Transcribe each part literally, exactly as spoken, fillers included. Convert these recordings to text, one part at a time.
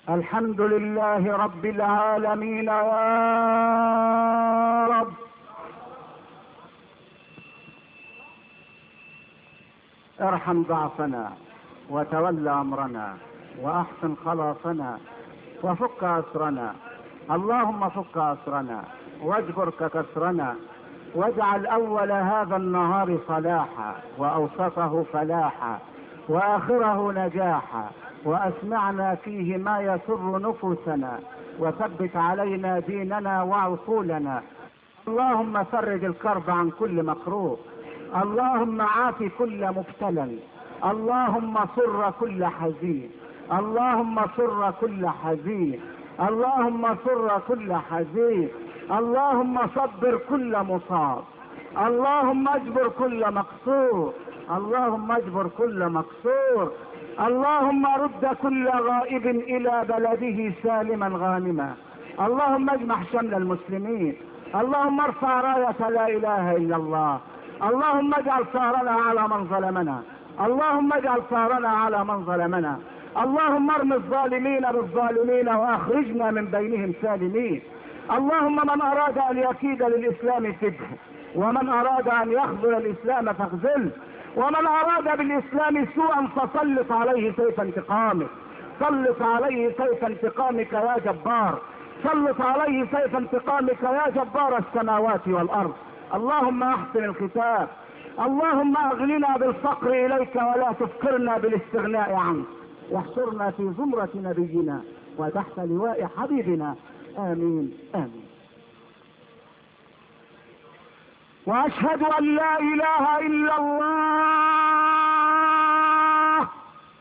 الحمد لله رب العالمين يا رب. ارحم ضعفنا وتول امرنا واحسن خلاصنا وفك اسرنا، اللهم فك اسرنا واجبر كسرنا، واجعل اول هذا النهار صلاحا واوسطه فلاحا واخره نجاحا، واسمعنا فيه ما يسر نفوسنا، وثبت علينا ديننا وعقولنا. اللهم فرج الكرب عن كل مكروه، اللهم عاف كل مبتلى، اللهم سر كل حزين، اللهم سر كل حزين، اللهم سر كل حزين، اللهم صبر كل مصاب، اللهم اجبر كل مقصور، اللهم اجبر كل مقصور، اللهم رد كل غائب الى بلده سالما غانما، اللهم اجمع شمل المسلمين، اللهم ارفع راية لا اله الا الله، اللهم اجعل ثارنا على من ظلمنا، اللهم اجعل ثارنا على من ظلمنا، اللهم ارم الظالمين بالظالمين واخرجنا من بينهم سالمين. اللهم من اراد ان يكيد للاسلام فده، ومن اراد ان يخذل الاسلام فاخذله، ومن اراد بالاسلام سوءا فسلط عليه سيف انتقامك، سلط عليه سيف انتقامك يا جبار، سلط عليه سيف انتقامك يا جبار السماوات والارض. اللهم احسن الختام، اللهم اغننا بالفقر اليك ولا تفقرنا بالاستغناء عنك، واحشرنا في زمرة نبينا وتحت لواء حبيبنا، امين امين. واشهد ان لا اله الا الله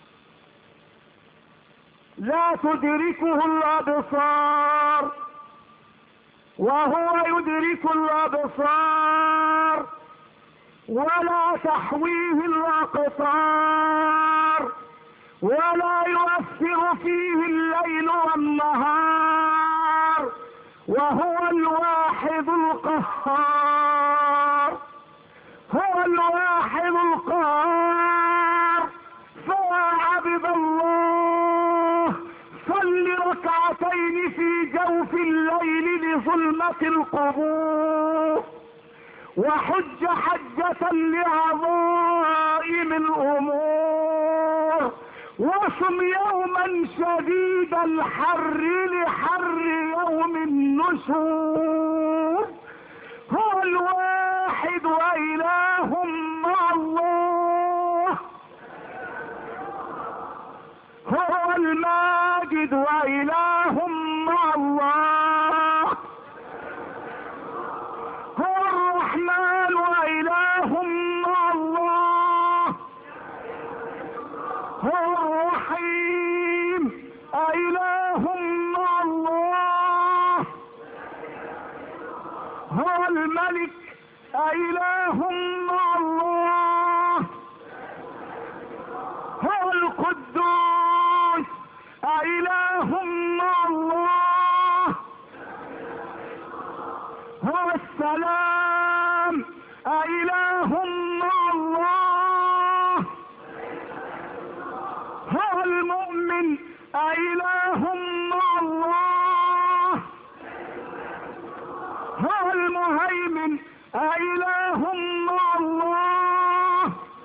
لا تدركه الابصار وهو يدرك الابصار ولا تحويه الاقطار ولا يؤثر فيه الليل والنهار وهو الواحد القهار، هو الواحد القهار. فيا عبد الله صل ركعتين في جوف الليل لظلمة القبور، وحج حجة لعظائم الامور، وصم يوما شديد الحر لحر يوم النشور. هو الواحد واله مع الله، هو الماجد واله مع الله، هو الرحمن واله مع الله، هو الرحيم اله مع الله، هو الملك اله مع الله، هو القدوس اله مع الله، هو السلام اله مع الله، هو المؤمن اله مع الله، هو المهيمن اله مع الله،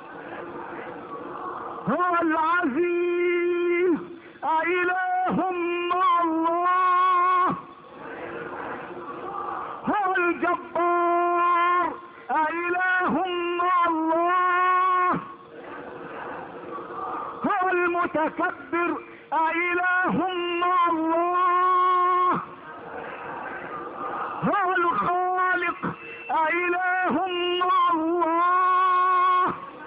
هو العزيز اله مع الله، هو الجبار اله مع الله، هو المتكبر اله مع الله، هو الخالق اله مع الله،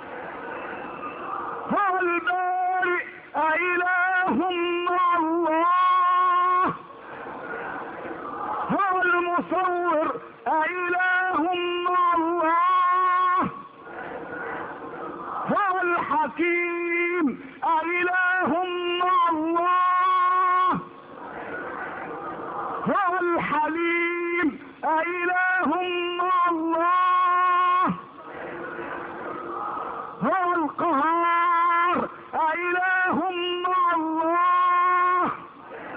هو البارئ اله مع الله، هو المصور اله مع الله، هو الحكيم اله مع الله، هو الحليم اله مع الله، هو القهار اله مع الله،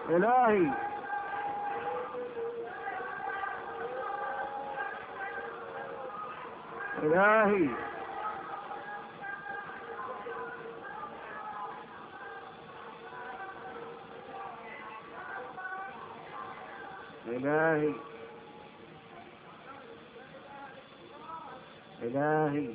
إلهي إلهي إلهي إلهي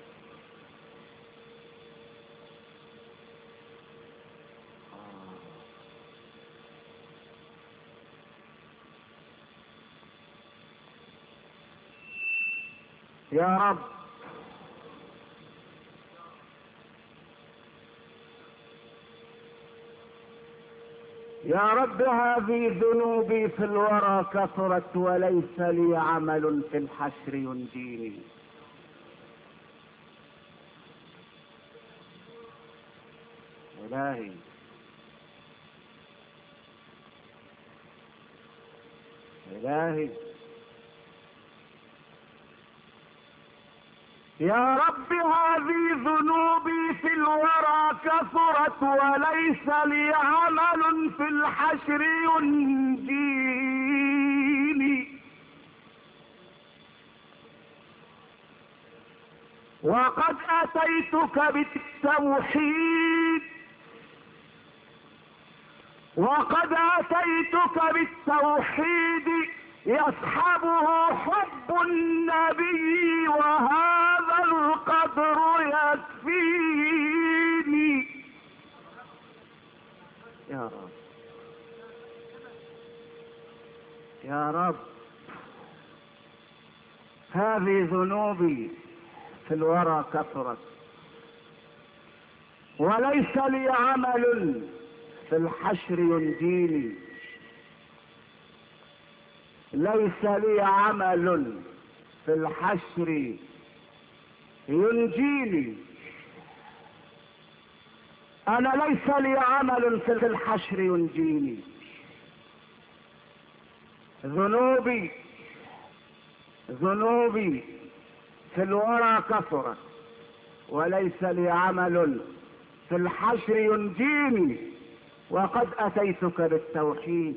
يا رب يا رب هذه ذنوبي في الورى كثرت وليس لي عمل في الحشر ينجيني. إلهي إلهي يا رب هذه ذنوبي في الورى كثرت وليس لي عمل في الحشر ينجيني. وقد أتيتك بالتوحيد وقد أتيتك بالتوحيد يصحبه حب النبي وهذا القدر يكفيني. يا رب يا رب هذه ذنوبي في الورى كثرت وليس لي عمل في الحشر ينجيني. ليس لي عمل في الحشر ينجيني. انا ليس لي عمل في الحشر ينجيني. ذنوبي ذنوبي في الورى كثرت وليس لي عمل في الحشر ينجيني. وقد اتيتك بالتوحيد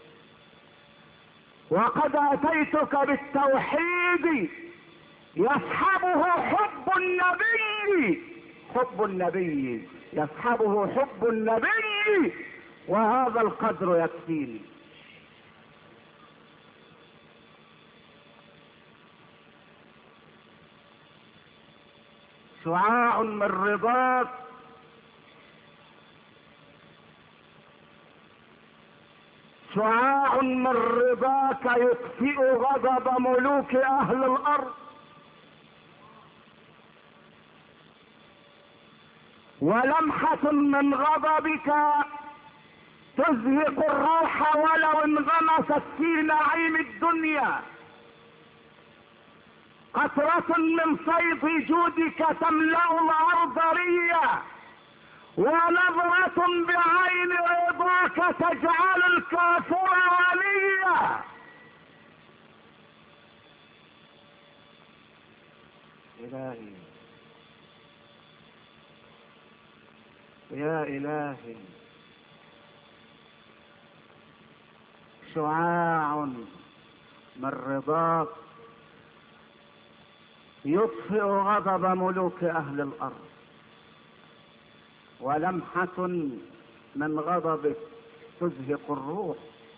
وقد اتيتك بالتوحيد يصحبه حب النبي حب النبي يصحبه حب النبي وهذا القدر يكفيني. شعاع من رضاك شعاع من رضاك يطفئ غضب ملوك اهل الارض. ولمحة من غضبك تزهق الروح ولو انغمست في نعيم الدنيا. قطرة من صيد جودك تملأ الارض ريا ونظرة بعين رضاك تجعل الكافر وليا. إلهي يا إلهي شعاع من رضاك يطفئ غضب ملوك أهل الأرض. ولمحة من غضبك تزهق الروح.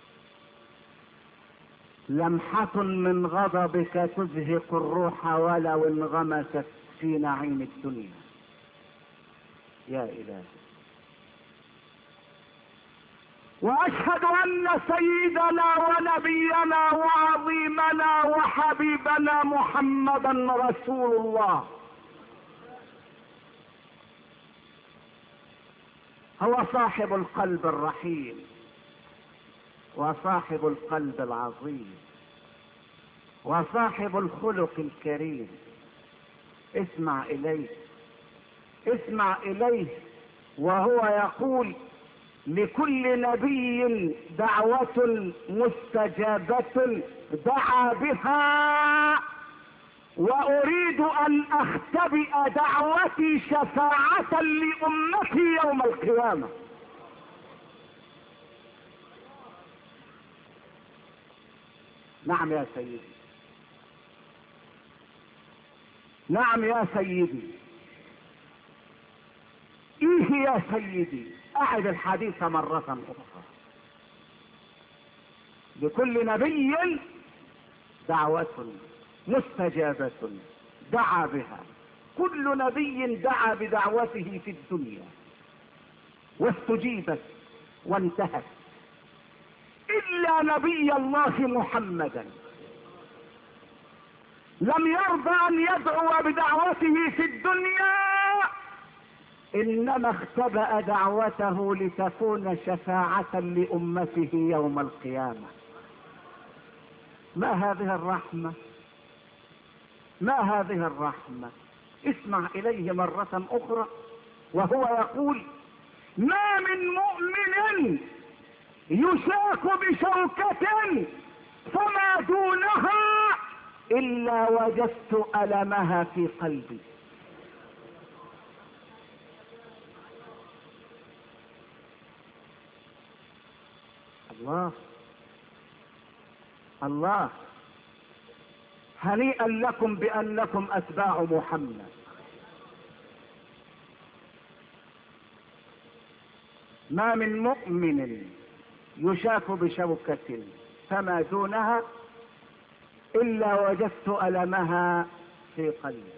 لمحة من غضبك تزهق الروح ولو انغمست في نعيم الدنيا. يا إلهي وأشهد أن سيدنا ونبينا وعظيمنا وحبيبنا محمدا رسول الله هو صاحب القلب الرحيم وصاحب القلب العظيم وصاحب الخلق الكريم. اسمع إليه اسمع إليه وهو يقول لكل نبي دعوة مستجابة دعا بها وأريد أن أختبئ دعوتي شفاعة لأمتي يوم القيامة. نعم يا سيدي، نعم يا سيدي. ايه يا سيدي؟ اعد الحديث مرة اخرى. لكل نبي دعوة مستجابة دعا بها، كل نبي دعا بدعوته في الدنيا واستجيبت وانتهت، الا نبي الله محمدا لم يرضى ان يدعو بدعوته في الدنيا، انما اختبأ دعوته لتكون شفاعة لامته يوم القيامة. ما هذه الرحمة؟ ما هذه الرحمة؟ اسمع اليه مرة اخرى وهو يقول: ما من مؤمن يشاك بشوكة فما دونها الا وجدت ألمها في قلبي. الله الله، هنيئا لكم بانكم اتباع محمد. ما من مؤمن يشاك بشوكة فما دونها الا وجدت ألمها في قلبي.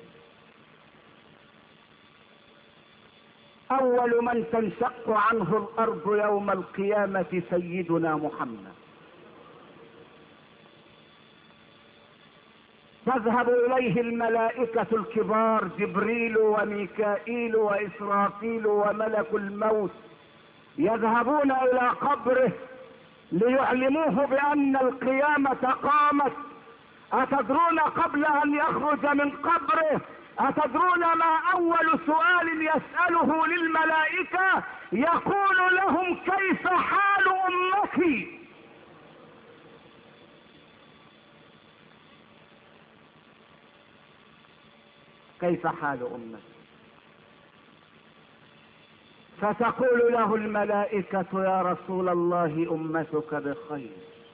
اول من تنشق عنه الارض يوم القيامة سيدنا محمد. تذهب اليه الملائكة الكبار جبريل وميكائيل واسرافيل وملك الموت، يذهبون الى قبره ليعلموه بان القيامة قامت. اتدرون قبل ان يخرج من قبره، اتدرون ما اول سؤال يسأله للملائكة؟ يقول لهم: كيف حال امتي؟ كيف حال امتي؟ فتقول له الملائكة: يا رسول الله امتك بخير.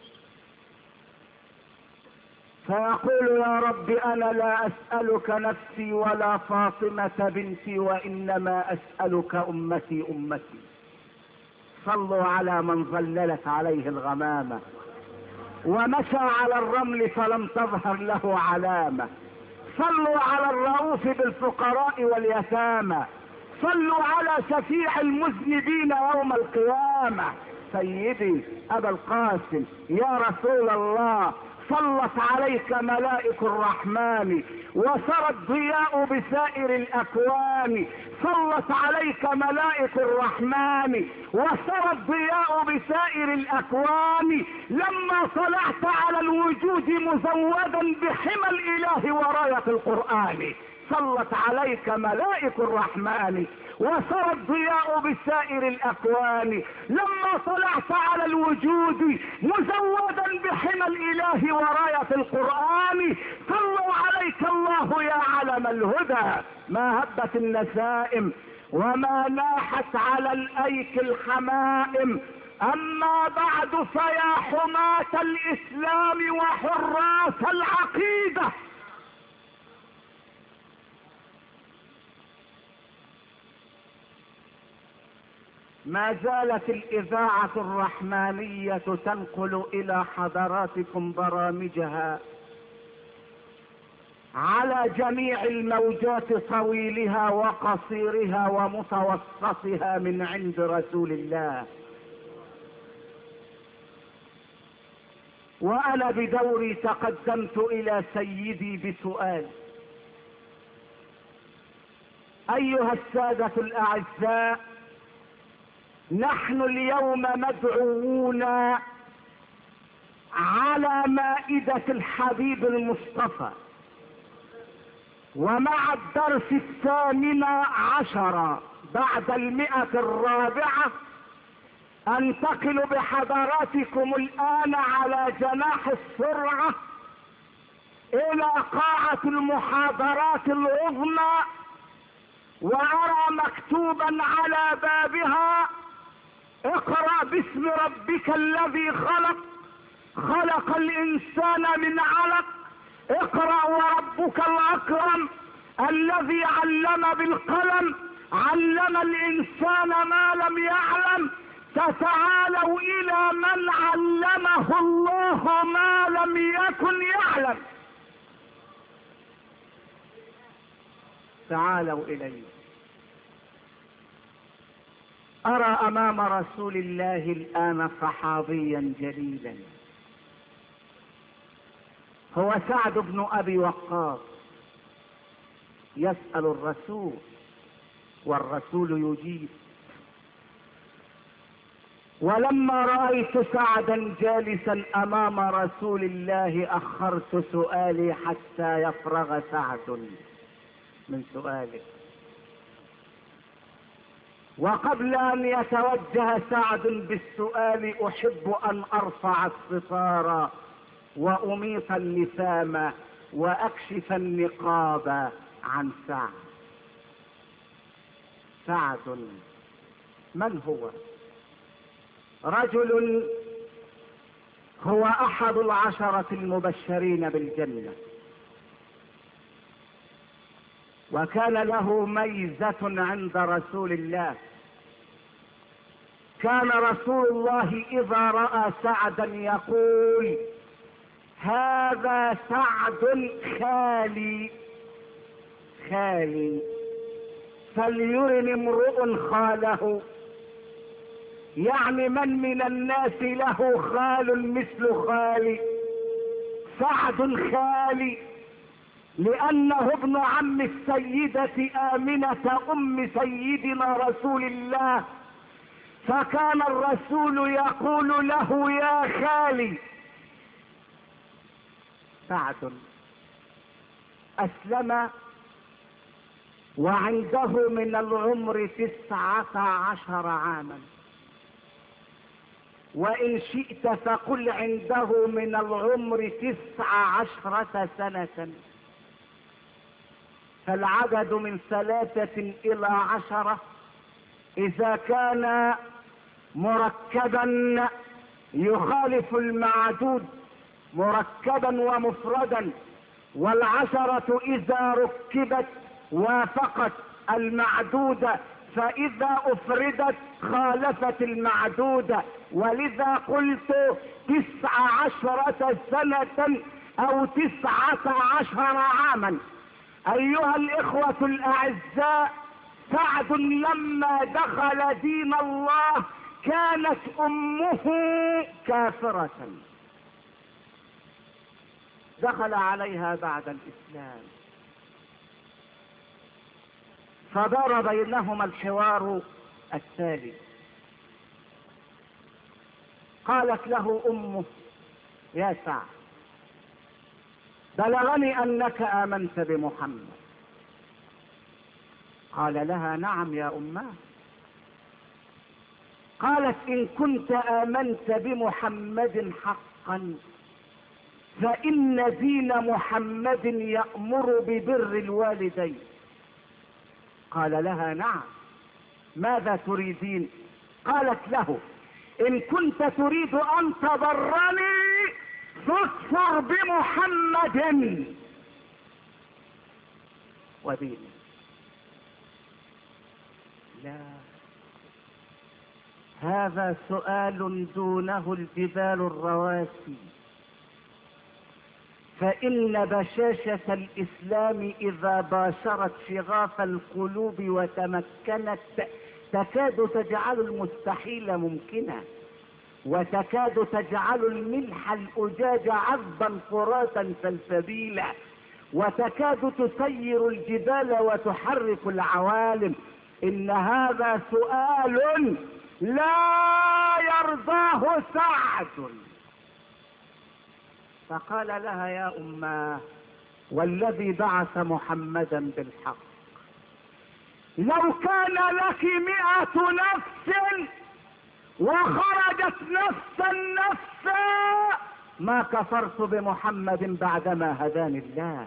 فيقول: يا رب انا لا اسألك نفسي ولا فاطمة بنتي، وانما اسألك امتي امتي. صلوا على من ظللت عليه الغمامة ومشى على الرمل فلم تظهر له علامة. صلوا على الرؤوف بالفقراء واليتامى. صلوا على شفيع المذنبين يوم القيامة سيدي ابا القاسم يا رسول الله. صلت عليك ملائك الرحمن وسرى الضياء بسائر الاكوان. صلت عليك ملائك الرحمن وسرى الضياء بسائر الاكوان. لما طلعت على الوجود مزودا بحمى الاله وراية القرآن. صلت عليك ملائك الرحمن وسرى الضياء بسائر الاكوان. لما طلعت على الوجود مزودا بحمى الاله وراية القرآن. صلوا عليك الله يا علم الهدى. ما هبت النسائم وما ناحت على الايك الحمائم. اما بعد فيا حماة الاسلام وحراس العقيدة، ما زالت الاذاعة الرحمانية تنقل الى حضراتكم برامجها على جميع الموجات طويلها وقصيرها ومتوسطها من عند رسول الله. وانا بدوري تقدمت الى سيدي بسؤال: ايها السادة الاعزاء، نحن اليوم مدعوون على مائدة الحبيب المصطفى، ومع الدرس الثامن عشر بعد المئة الرابعة انتقل بحضراتكم الآن على جناح السرعة إلى قاعة المحاضرات العظمى، وأرى مكتوبا على بابها: اقرأ باسم ربك الذي خلق، خلق الانسان من علق. اقرأ وربك الاكرم الذي علم بالقلم علم الانسان ما لم يعلم. فتعالوا الى من علمه الله ما لم يكن يعلم. تعالوا اليه. ارى امام رسول الله الان صحابيا جليلا، هو سعد بن ابي وقاص، يسأل الرسول والرسول يجيب. ولما رأيت سعدا جالسا امام رسول الله اخرت سؤالي حتى يفرغ سعد من سؤاله. وقبل ان يتوجه سعد بالسؤال احب ان ارفع الستار واميط اللثام واكشف النقاب عن سعد. سعد من هو؟ رجل هو احد العشرة المبشرين بالجنة، وكان له ميزة عند رسول الله. كان رسول الله اذا رأى سعدا يقول: هذا سعد خالي خالي، فليرن امرؤ خاله. يعني من من الناس له خال مثل خالي؟ سعد خالي، لانه ابن عم السيدة آمنة ام سيدنا رسول الله، فكان الرسول يقول له: يا خالي. سعد اسلم وعنده من العمر تسعة عشر عاما، وان شئت فقل عنده من العمر تسع عشرة سنة، فالعدد من ثلاثة الى عشرة اذا كان مركبا يخالف المعدود مركبا ومفردا، والعشرة اذا ركبت وافقت المعدود، فاذا افردت خالفت المعدود. ولذا قلت تسع عشرة سنة او تسعة عشر عاما. ايها الاخوة الاعزاء، سعد لما دخل دين الله كانت امه كافرة، دخل عليها بعد الاسلام، فدار بينهما الحوار التالي. قالت له امه: يا سعد، بلغني انك امنت بمحمد. قال لها: نعم يا اماه. قالت: ان كنت امنت بمحمد حقا فان دين محمد يأمر ببر الوالدين. قال لها: نعم، ماذا تريدين؟ قالت له: ان كنت تريد ان تبرني فاكفر بمحمد ودينه. لا، هذا سؤال دونه الجبال الرواسي. فإن بشاشة الإسلام إذا باشرت شغاف القلوب وتمكنت تكاد تجعل المستحيل ممكنا، وتكاد تجعل الملح الأجاج عذبا فراتا سلسبيلا، وتكاد تسير الجبال وتحرك العوالم. إن هذا سؤال لا يرضاه سعد. فقال لها: يا أماه، والذي بعث محمدا بالحق، لو كان لك مئة نفس وخرجت نفسا نفسا ما كفرت بمحمد بعدما هداني الله.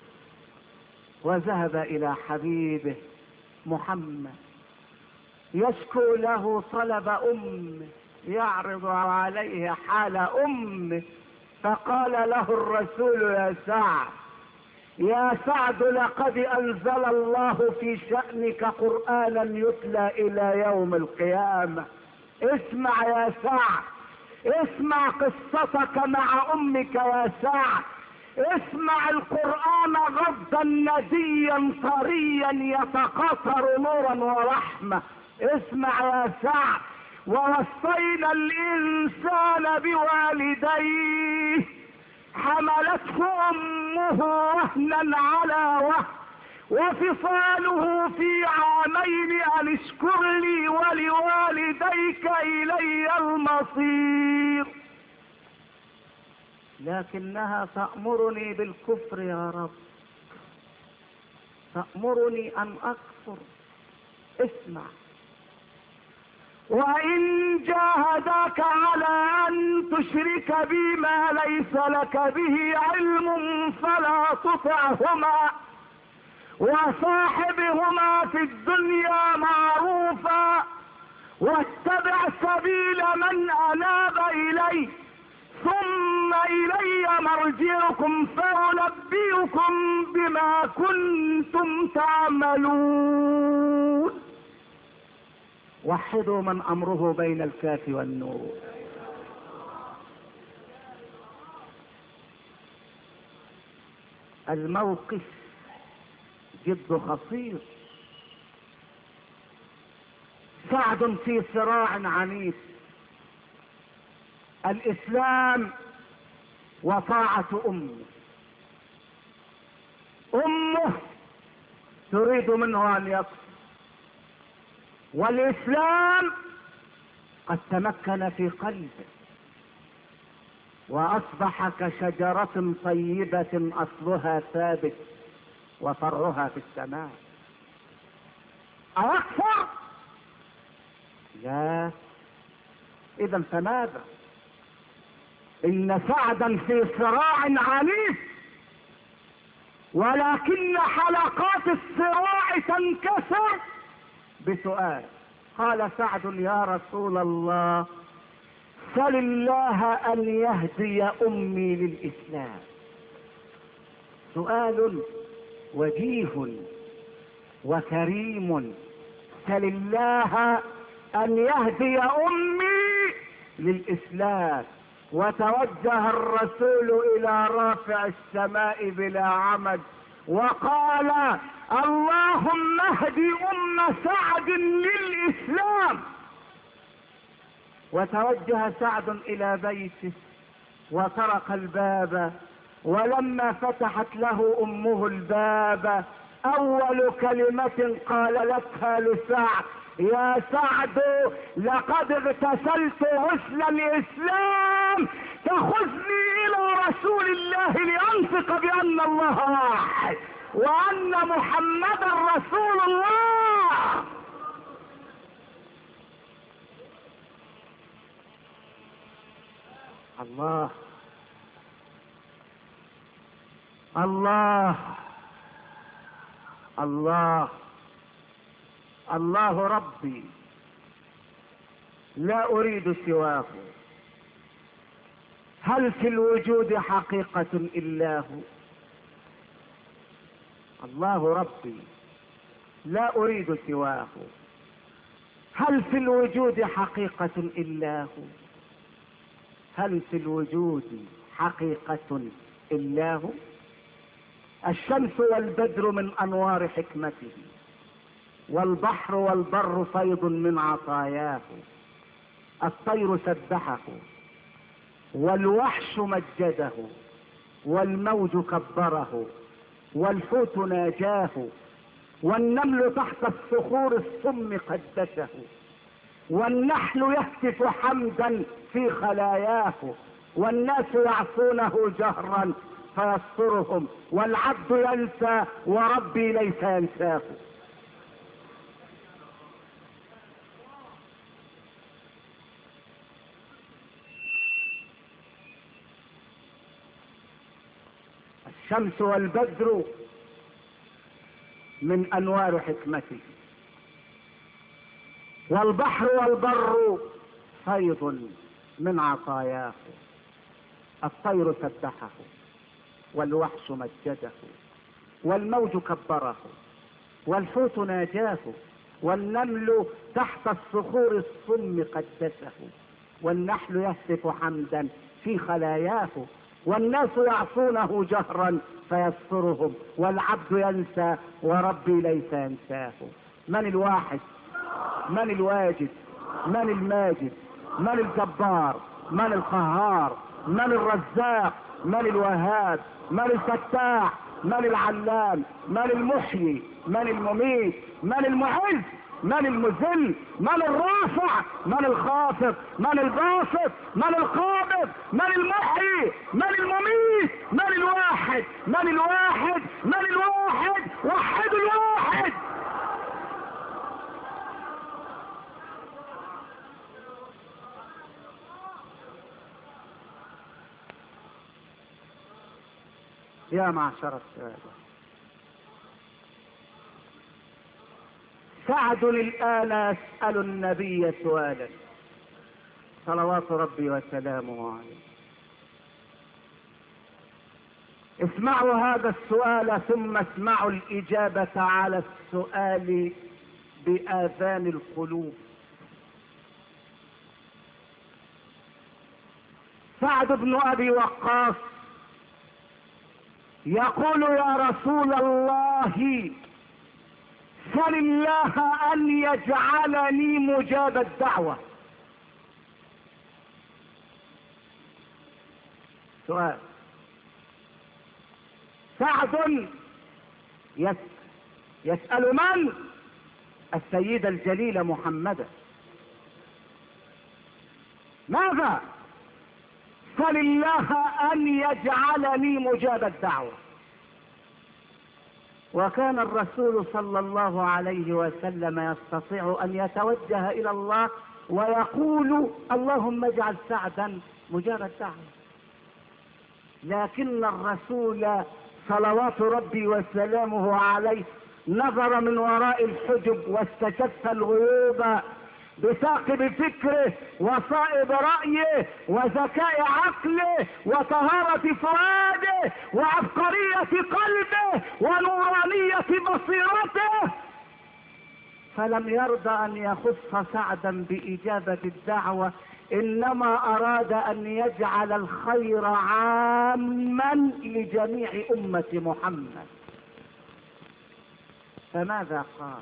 وذهب إلى حبيبه محمد يشكو له طلب أمه، يعرض عليه حال أمه، فقال له الرسول: يا سعد يا سعد لقد أنزل الله في شأنك قرآنا يتلى إلى يوم القيامة. اسمع يا سعد، اسمع قصتك مع أمك يا سعد، اسمع القرآن غضا نديا طريا يتقاطر نورا ورحمة. اسمع يا سعد: ووصينا الإنسان بوالديه حملته أمه وهنا على وهن وفصاله في عامين أن اشكر لي ولوالديك إلي المصير. لكنها تأمرني بالكفر يا رب، تأمرني أن أكفر. اسمع: وإن جاهداك على أن تشرك بي ما ليس لك به علم فلا تطعهما وصاحبهما في الدنيا معروفا واتبع سبيل من أناب إلي ثم إلي مرجعكم فأنبئكم بما كنتم تعملون. وحدوا من أمره بين الكاف والنور. الموقف جد خطير. سعد في صراع عنيف، الإسلام وطاعة أمه. أمه تريد منه أن يكفر، والإسلام قد تمكن في قلبه وأصبح كشجرة طيبة أصلها ثابت وفرعها في السماء. أكفر؟ لا. إذا فماذا؟ إن سعدا في صراع عنيف، ولكن حلقات الصراع تنكسر بسؤال. قال سعد: يا رسول الله سل الله أن يهدي أمي للإسلام. سؤال وجيه وكريم: سل الله أن يهدي أمي للإسلام. وتوجه الرسول إلى رافع السماء بلا عمد وقال: اللهم اهد أم سعد للإسلام. وتوجه سعد إلى بيته وطرق الباب، ولما فتحت له أمه الباب أول كلمة قالتها لسعد: يا سعد لقد اغتسلت غسل الإسلام، تخذني إلى رسول الله لأنطق بأن الله واحد وأن محمدا رسول الله. الله الله الله الله ربي لا أريد سواه. هل في الوجود حقيقة إلا هو؟ الله ربي لا أريد سواه. هل في الوجود حقيقة إلا هو؟ هل في الوجود حقيقة إلا هو؟ الشمس والبدر من أنوار حكمته، والبحر والبر فيض من عطاياه، الطير سبحه والوحش مجده والموج كبره والحوت ناجاه والنمل تحت الصخور الصم قدسه والنحل يهتف حمدا في خلاياه والناس يعصونه جهرا فيسترهم والعبد ينسى وربي ليس ينساه. الشمس والبدر من انوار حكمته، والبحر والبر فيض من عطاياه. الطير سبحه والوحش مجده والموج كبره والحوت ناجاه والنمل تحت الصخور الصم قدسه والنحل يهتف حمدا في خلاياه والناس يعصونه جهرا فيسترهم والعبد ينسى وربي ليس ينساه. من الواحد؟ من الواجد؟ من الماجد؟ من الجبار؟ من القهار؟ من الرزاق؟ من الوهاب؟ من الفتاح؟ من العلام؟ من المحيي؟ من المميت؟ من المعز؟ من المذل؟ من الرافع؟ من الخافض؟ من الباسط؟ من القابض؟ من المحيي؟ من المميت؟ من الواحد؟ من الواحد؟ من الواحد؟ وحد الواحد. يا معشر السادة، سعد الآن يسأل النبي سؤالا صلوات ربي وسلامه عليه. اسمعوا هذا السؤال ثم اسمعوا الإجابة على السؤال بآذان القلوب. سعد بن أبي وقاص يقول يا رسول الله سل الله أن يجعلني مجاب الدعوة. سؤال. سعد يسأل, يسأل من؟ السيدة الجليلة محمدا. ماذا؟ سل الله أن يجعلني مجاب الدعوة. وكان الرسول صلى الله عليه وسلم يستطيع أن يتوجه إلى الله ويقول اللهم اجعل سعدا مجاب الدعوة، لكن الرسول صلوات ربي وسلامه عليه نظر من وراء الحجب واستشف الغيوب بثاقب فكره وصائب رأيه وذكاء عقله وطهارة فؤاده وعبقرية قلبه ونورانية بصيرته، فلم يرضى أن يخص سعدا بإجابة الدعوة، إنما أراد أن يجعل الخير عاما لجميع أمة محمد. فماذا قال؟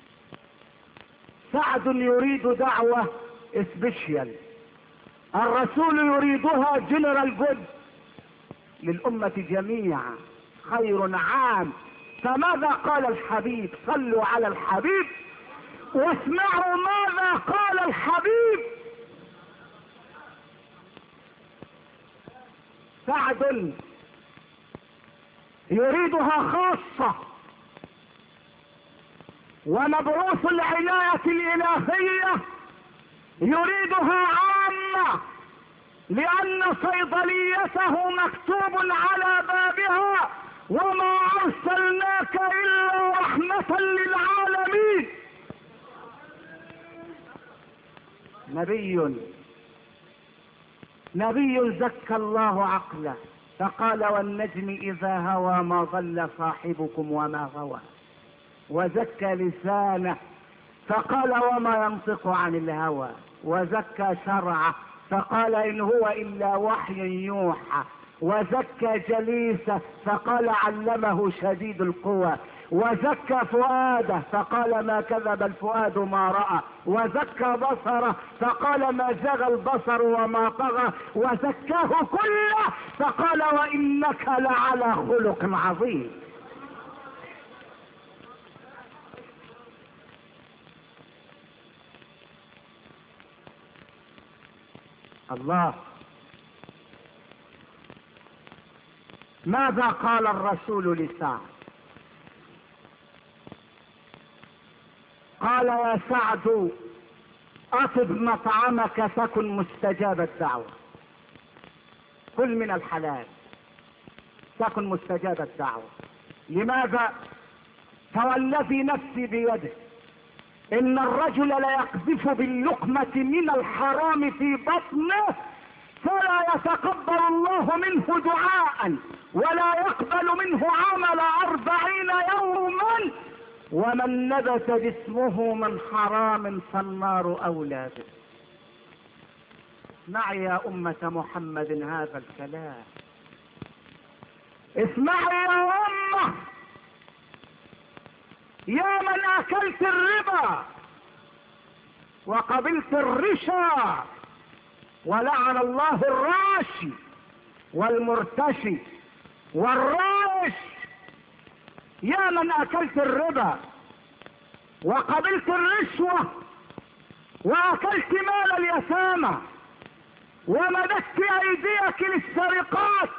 سعد يريد دعوة سبيشيال، الرسول يريدها جنرال جود للأمة جميعا، خير عام. فماذا قال الحبيب؟ صلوا على الحبيب واسمعوا ماذا قال الحبيب. سعد يريدها خاصة، ومبعوث العناية الإلهية يريدها عامة، لأن صيدليته مكتوب على بابها وما أرسلناك إلا رحمة للعالمين. نبي نبي زكى الله عقله فقال والنجم إذا هوى ما ضل صاحبكم وما غوى، وزكى لسانه فقال وما ينطق عن الهوى، وزكى شرعه فقال إن هو إلا وحي يوحى، وزكى جليسه فقال علمه شديد القوى، وزكى فؤاده فقال ما كذب الفؤاد ما رأى، وزكى بصره فقال ما زغى البصر وما طغى، وزكاه كله فقال وإنك لعلى خلق عظيم. الله. ماذا قال الرسول لسعد؟ قال يا سعد أطب مطعمك تكن مستجاب الدعوة، كل من الحلال تكن مستجاب الدعوة. لماذا؟ فوالذي نفسي بيده إن الرجل ليقذف باللقمة من الحرام في بطنه فلا يتقبل الله منه دعاء ولا يقبل منه عمل أربعين يوما، ومن نبت جسمه من حرام فالنار أولى به. اسمعي يا أمة محمد هذا الكلام، اسمعي يا أمة، يا من أكلت الربا وقبلت الرشا، ولعن الله الراشي والمرتشي والراش. يا من أكلت الربا وقبلت الرشوة وأكلت مال اليتامى ومددت أيديك للسرقات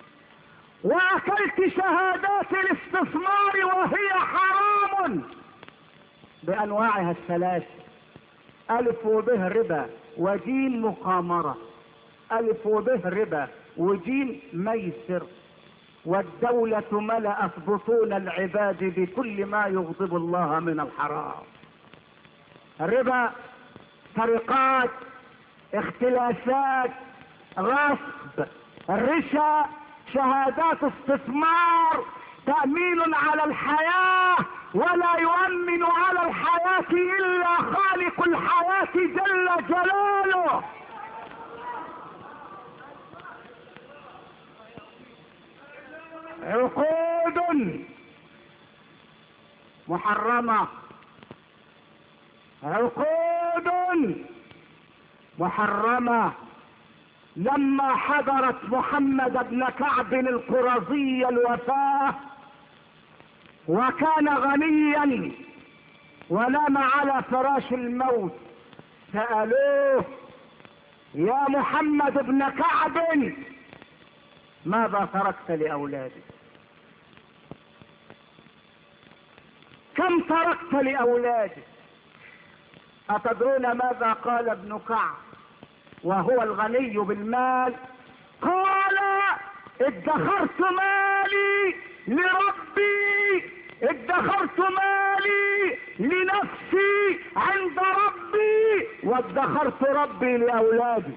وأكلت شهادات الاستثمار وهي حرام بأنواعها الثلاث، ألف وبه ربا وجيم مقامرة، ألف وبه ربا وجيم ميسر، والدولة ملأت بطون العباد بكل ما يغضب الله من الحرام. الربا سرقات، اختلاسات، غصب، الرشا، شهادات استثمار، تأمين على الحياة، ولا يؤمن على الحياة إلا خالق الحياة جل جلاله. عقود محرمة، عقود محرمة. لما حضرت محمد بن كعب القرظي الوفاة وكان غنيا ونام على فراش الموت، سألوه: يا محمد بن كعب ماذا تركت لأولادك؟ كم تركت لأولادك؟ أتدرون ماذا قال ابن كعب وهو الغني بالمال؟ قال: ادخرت مالي لربي، ادخرت مالي لنفسي عند ربي، وادخرت ربي لأولادي.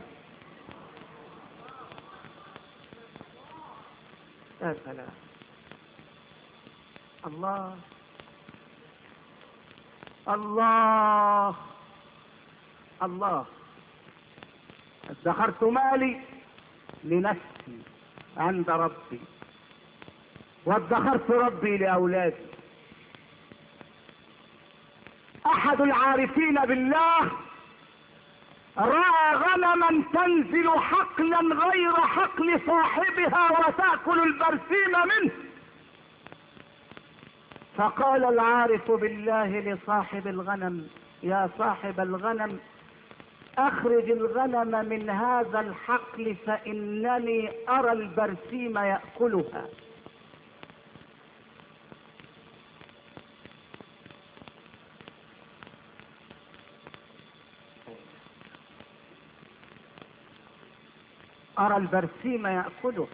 يا سلام، الله الله الله. ادخرت مالي لنفسي عند ربي، وادخرت ربي لأولادي. أحد العارفين بالله رأى غنما تنزل حقلا غير حقل صاحبها وتأكل البرسيم منه، فقال العارف بالله لصاحب الغنم: يا صاحب الغنم، اخرج الغنم من هذا الحقل فانني ارى البرسيم يأكلها. ارى البرسيم يأكلها،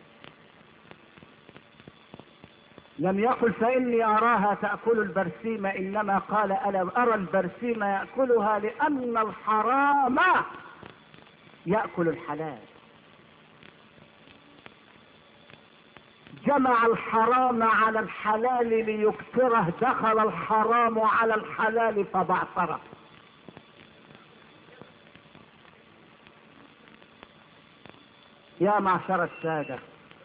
لم يقل فإني أراها تأكل البرسيم، إنما قال ألا أرى البرسيم يأكلها، لأن الحرام يأكل الحلال. جمع الحرام على الحلال ليكثره، دخل الحرام على الحلال فبعثره. يا معشر السادة،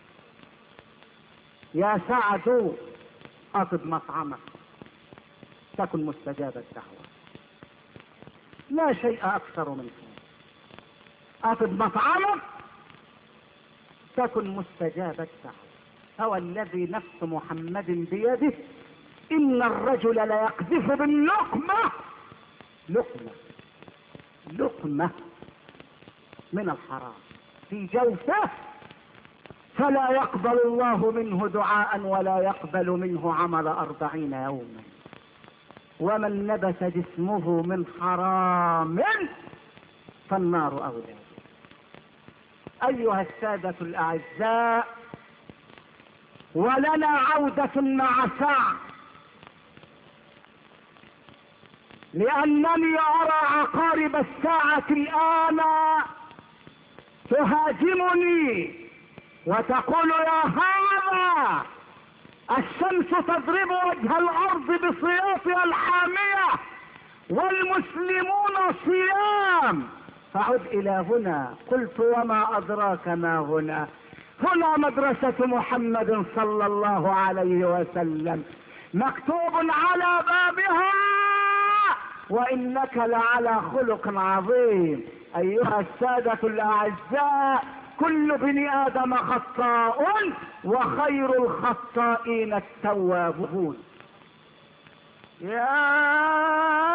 يا سعد أطب مطعمك تكن مستجاب الدعوة، لا شيء أكثر من ذلك. أطب مطعمك تكن مستجاب الدعوة. هو الذي نفس محمد بيده: إن الرجل ليقذف باللقمة، لقمة لقمة من الحرام في جوفه، فلا يقبل الله منه دعاء ولا يقبل منه عمل أربعين يوما، ومن نبت جسمه من حرام فالنار أولى. أيها السادة الأعزاء، ولنا عودة مع سعد. لأنني أرى عقارب الساعة الآن تهاجمني وتقول يا هذا الشمس تضرب وجه الأرض بسياطها الحامية والمسلمون صيام. فعد إلى هنا. قلت وما أدراك ما هنا؟ هنا مدرسة محمد صلى الله عليه وسلم، مكتوب على بابها وإنك لعلى خلق عظيم. أيها السادة الأعزاء، كل بني آدم خطاء وخير الخطائين التوابون. يا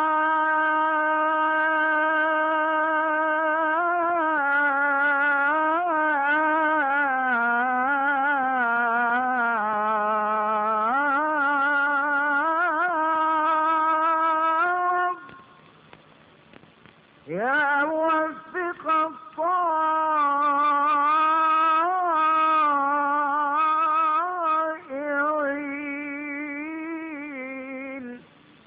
يا موفق الطائعين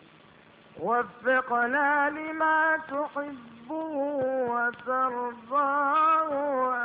وفقنا لما تحب وترضاه.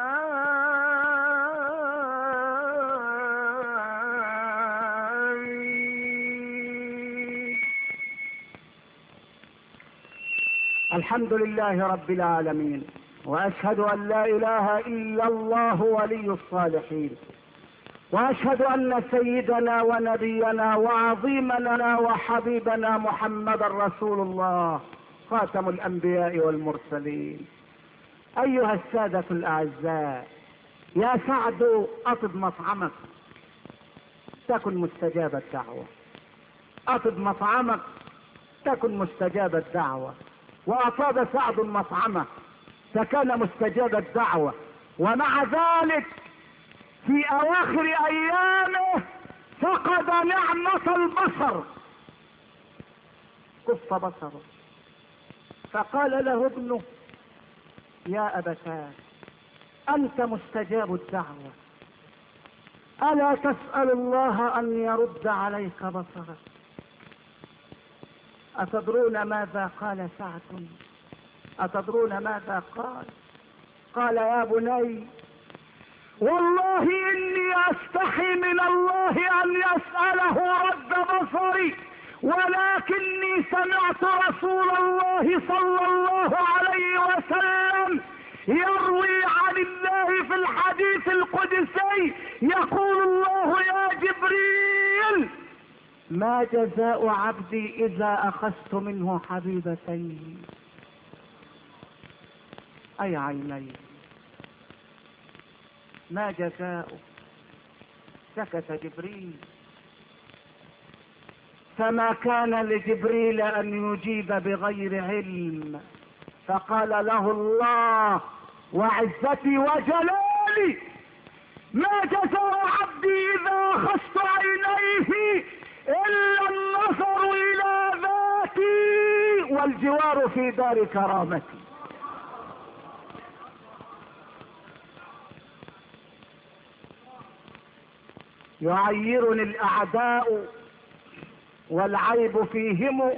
الحمد لله رب العالمين، وأشهد أن لا إله إلا الله ولي الصالحين، وأشهد أن سيدنا ونبينا وعظيمنا وحبيبنا محمد رسول الله خاتم الأنبياء والمرسلين. أيها السادة الأعزاء، يا سعد أطب مطعمك تكن مستجاب الدعوة، أطب مطعمك تكن مستجاب الدعوة. وأطاب سعد مطعمه فكان مستجاب الدعوة، ومع ذلك في أواخر أيامه فقد نعمة البصر، كف بصره، فقال له ابنه يا أبتاه أنت مستجاب الدعوة، ألا تسأل الله أن يرد عليك بصرك؟ أتدرون ماذا قال سعد؟ أتدرون ماذا قال؟ قال يا بني والله إني أستحي من الله أن يسأله رد بصري، ولكني سمعت رسول الله صلى الله عليه وسلم يروي عن الله في الحديث القدسي يقول الله يا جبريل ما جزاء عبدي إذا أخذت منه حبيبتين أي عيني، ما جزاؤه؟ سكت جبريل، فما كان لجبريل أن يجيب بغير علم، فقال له الله وعزتي وجلالي ما جزاء عبدي إذا أخذت عينيه إلا النظر إلى ذاتي والجوار في دار كرامتي. يعيرني الأعداء والعيب فيهم،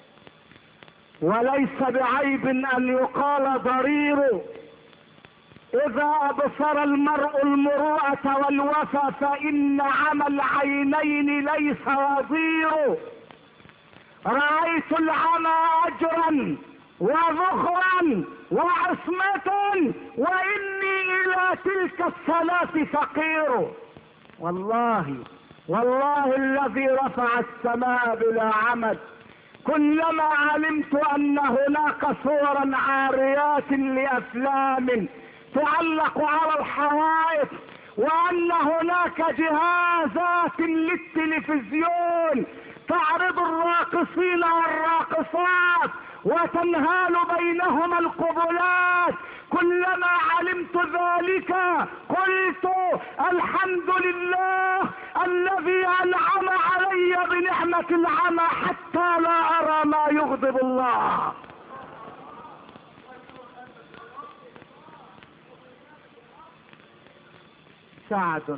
وليس بعيب أن يقال ضرير، إذا أبصر المرء المروءة والوفا فإن عمى العينين ليس وضير. رأيت العمى أجرا وذخرا وعصمة وإني إلى تلك الصلاة فقير. والله والله الذي رفع السماء بلا عمد، كلما علمت أن هناك صورا عاريات لأفلام تعلق على الحوائط، وأن هناك جهازات للتلفزيون تعرض الراقصين والراقصات وتنهال بينهما القبلات، كلما علمت ذلك قلت الحمد لله الذي أنعم علي بنعمة العمى حتى لا أرى ما يغضب الله. سعد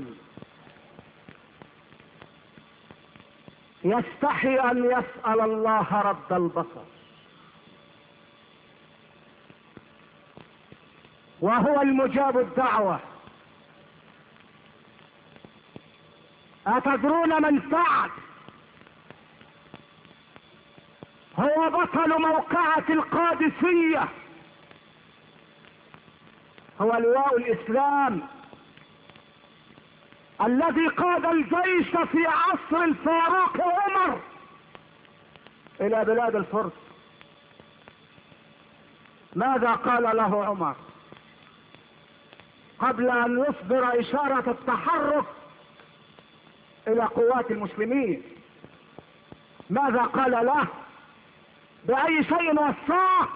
يستحي أن يسأل الله رد البصر، وهو المجاب الدعوة. أتدرون من سعد؟ هو بطل موقعة القادسية، هو لواء الإسلام الذي قاد الجيش في عصر الفاروق عمر إلى بلاد الفرس. ماذا قال له عمر قبل أن يصدر إشارة التحرك إلى قوات المسلمين؟ ماذا قال له؟ بأي شيء وصاه؟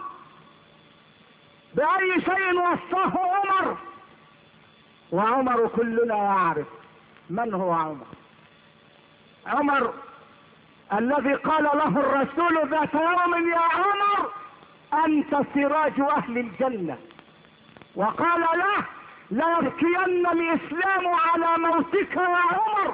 بأي شيء وصاه عمر؟ وعمر كلنا يعرف من هو عمر. عمر الذي قال له الرسول ذات يوم: يا عمر أنت سراج أهل الجنة، وقال له: ليبكين الإسلام على موتك يا عمر.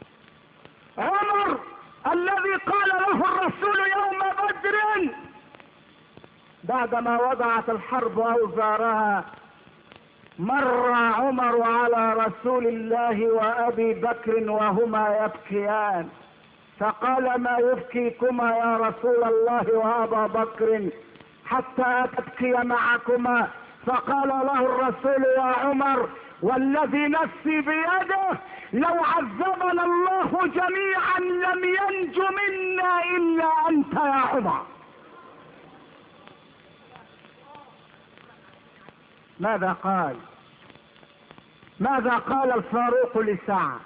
عمر الذي قال له الرسول يوم بدر بعدما وضعت الحرب أوزارها: مر عمر على رسول الله وأبي بكر وهما يبكيان، فقال: ما يبكيكما يا رسول الله وأبا بكر حتى أبكي معكما؟ فقال له الرسول: يا عمر والذي نفسي بيده لو عذبنا الله جميعا لم ينج منا إلا أنت يا عمر. ماذا قال؟ ماذا قال الفاروق لسعد؟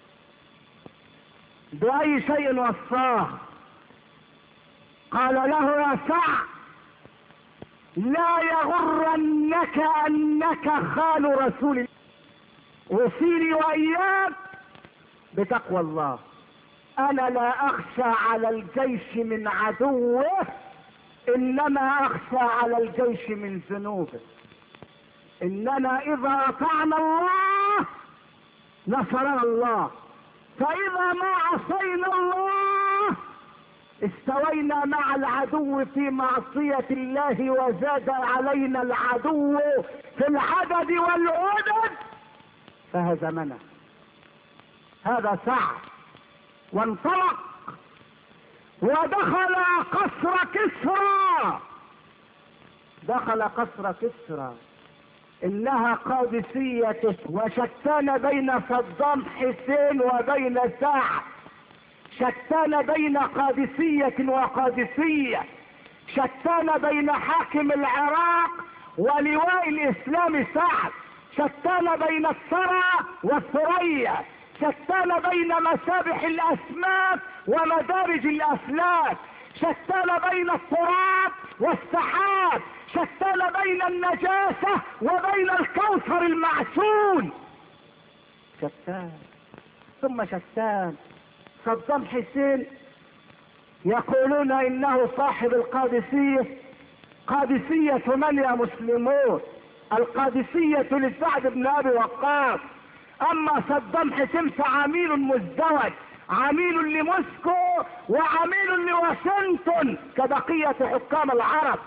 بأي شيء وصاه؟ قال له: يا سعد لا يغرنك أنك خال رسول الله، وصيني وإياك بتقوى الله. أنا لا أخشى على الجيش من عدوه، إنما أخشى على الجيش من ذنوبه. إننا إذا أطعنا الله نصرنا الله، فإذا ما عصينا الله استوينا مع العدو في معصية الله، وزاد علينا العدو في العدد والعدد فهزمنا. هذا سعد، وانطلق ودخل قصر كسرى. دخل قصر كسرى، انها قادسية، وشتان بين صدام حسين وبين سعد، شتان بين قادسية وقادسية، شتان بين حاكم العراق ولواء الاسلام سعد، شتان بين الثرى والثريا، شتان بين مسابح الاسماك ومدارج الافلاك، شتان بين التراب والسحاب، شتان بين النجاسة وبين الكوثر المعسول. شتان ثم شتان. صدام حسين يقولون انه صاحب القادسية. قادسية من يا مسلمون؟ القادسية لسعد بن ابي وقاص. اما صدام حسين فعميل مزدوج، عميل لموسكو وعميل لواشنطن كبقية حكام العرب.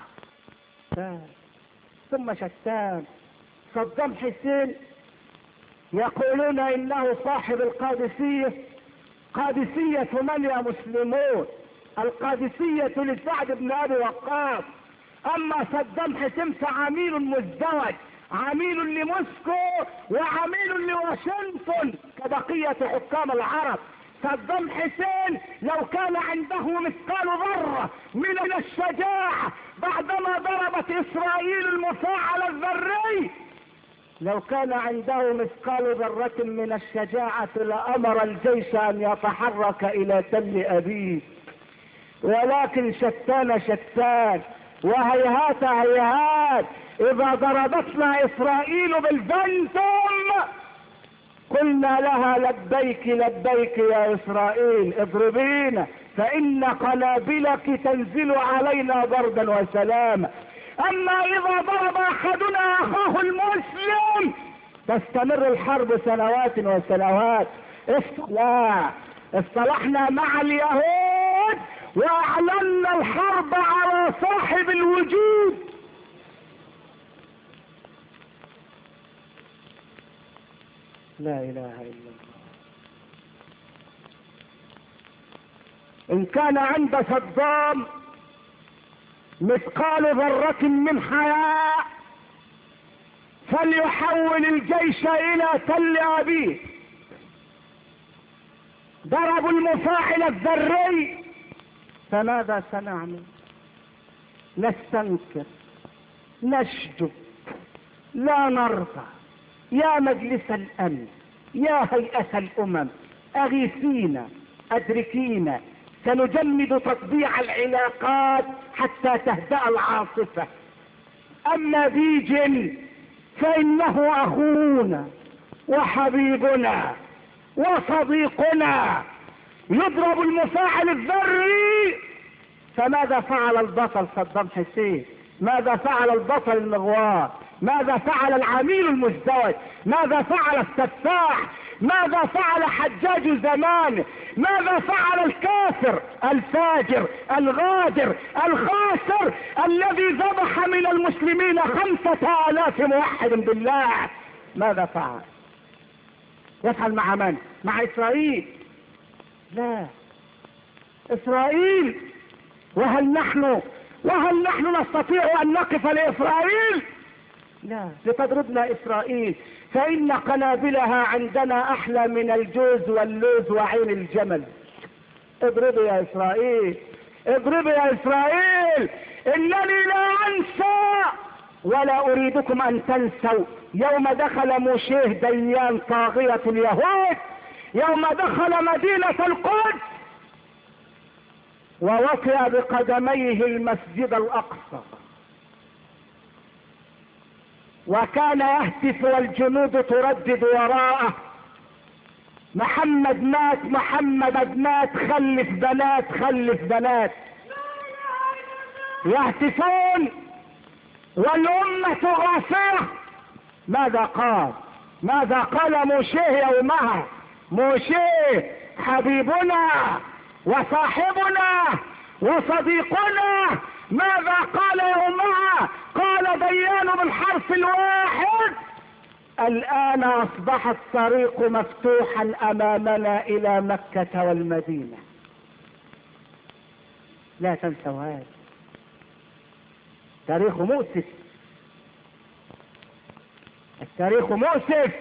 ثم شتان. صدام حسين يقولون انه صاحب القادسية. قادسية من يا مسلمون؟ القادسية لسعد بن ابي وقاص. اما صدام حسين فعميل مزدوج، عميل لموسكو وعميل لواشنطن كبقية حكام العرب. صدام حسين لو كان عنده مثقال ذرة من الشجاعة بعدما ضربت اسرائيل المفاعل الذري، لو كان عنده مثقال ذرة من الشجاعة لأمر الجيش أن يتحرك إلى تل أبيه. ولكن شتان شتان وهيهات هيهات. إذا ضربتنا إسرائيل بالفنتم قلنا لها لبيك لبيك يا إسرائيل، اضربينا فإن قنابلك تنزل علينا بردا وسلاما. أما إذا ضرب أحدنا أخاه المسلم تستمر الحرب سنوات وسنوات. لا، اصطلحنا مع اليهود وأعلنا الحرب على صاحب الوجود. لا إله إلا الله. إن كان عند صدام مثقال ذرة من حياء فليحول الجيش إلى تل أبيب. ضربوا المفاعل الذري، فماذا سنعمل؟ نستنكر، نشجب، لا نرضى. يا مجلس الأمن، يا هيئة الأمم، أغيثينا، أدركينا، سنجمد تطبيع العلاقات حتى تهدأ العاصفة. أما بيجن فإنه أخونا وحبيبنا وصديقنا، يضرب المفاعل الذري. فماذا فعل البطل صدام حسين؟ ماذا فعل البطل المغوار؟ ماذا فعل العميل المزدوج؟ ماذا فعل السفاح؟ ماذا فعل حجاج زمان؟ ماذا فعل الكافر الفاجر الغادر الخاسر الذي ذبح من المسلمين خمسة آلاف موحد بالله؟ ماذا فعل؟ يفعل مع من؟ مع إسرائيل؟ لا، إسرائيل. وهل نحن وهل نحن نستطيع أن نقف لإسرائيل؟ لا، لتضربنا إسرائيل، فإن قنابلها عندنا أحلى من الجوز واللوز وعين الجمل. اضربوا يا إسرائيل، اضربوا يا إسرائيل. إنني لا أنسى ولا أريدكم أن تنسوا يوم دخل موشيه ديان طاغية اليهود، يوم دخل مدينة القدس ووطئ بقدميه المسجد الأقصى، وكان يهتف والجنود تردد وراءه: محمد مات، محمد مات، خلف بنات، خلف بنات. يهتفون والأمة غافلة. ماذا قال؟ ماذا قال موشيه يومها؟ موشيه حبيبنا وصاحبنا وصديقنا، ماذا قال يومها؟ قال ديان بالحرف الواحد: الآن أصبح الطريق مفتوحا أمامنا إلى مكة والمدينة. لا تنسوا هذا، تاريخ مؤسف، التاريخ مؤسف.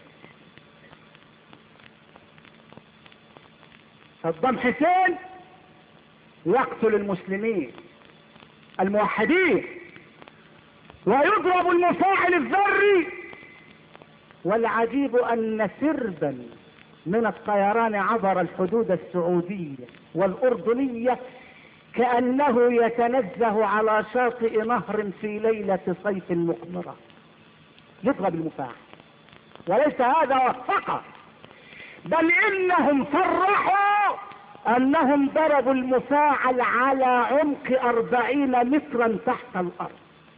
صدام حسين يقتل المسلمين الموحدين ويضرب المفاعل الذري، والعجيب أن سربا من الطيران عبر الحدود السعودية والأردنية كأنه يتنزه على شاطئ نهر في ليلة صيف مقمرة، يضرب المفاعل. وليس هذا فقط، بل إنهم صرحوا أنهم ضربوا المفاعل على عمق أربعين مترا تحت الأرض.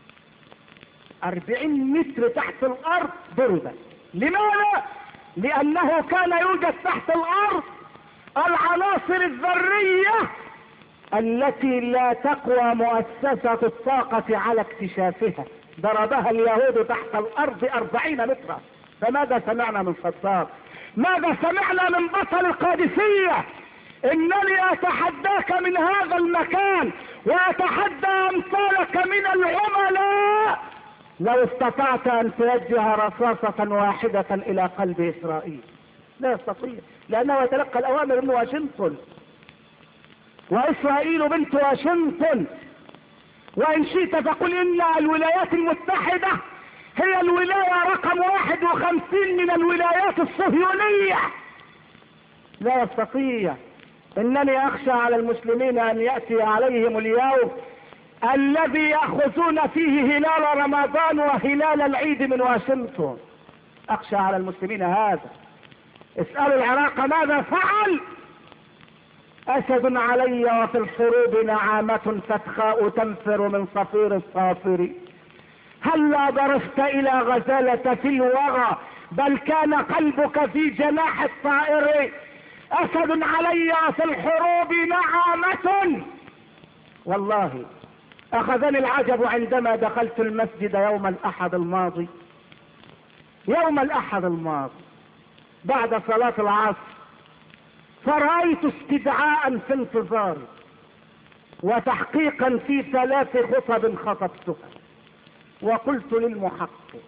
أربعين متر تحت الأرض ضربت. لماذا؟ لأنه كان يوجد تحت الأرض العناصر الذرية التي لا تقوى مؤسسة الطاقة على اكتشافها. ضربها اليهود تحت الأرض أربعين مترا. فماذا سمعنا من صدام؟ ماذا سمعنا من بطل القادسية؟ إنني أتحداك من هذا المكان وأتحدى أمثالك من العملاء لو استطعت أن توجه رصاصة واحدة إلى قلب إسرائيل. لا يستطيع، لأنه يتلقى الأوامر من واشنطن، وإسرائيل بنت واشنطن. وإن شئت فقل إن الولايات المتحدة هي الولاية رقم واحد وخمسين من الولايات الصهيونية. لا يستطيع. إنني أخشى على المسلمين أن يأتي عليهم اليوم الذي يأخذون فيه هلال رمضان وهلال العيد من واشنطن. أخشى على المسلمين هذا. اسألوا العراق ماذا فعل. أسد علي وفي الحروب نعامة فتخاء تنفر من صفير الصافر. هلا برست إلى غزالة في الوغى بل كان قلبك في جناح الطائر. أسد علي في الحروب نعامة. والله أخذني العجب عندما دخلت المسجد يوم الأحد الماضي. يوم الأحد الماضي بعد صلاة العصر، فرأيت استدعاء في انتظاري وتحقيقا في ثلاث خطب خطبتها، وقلت للمحقق: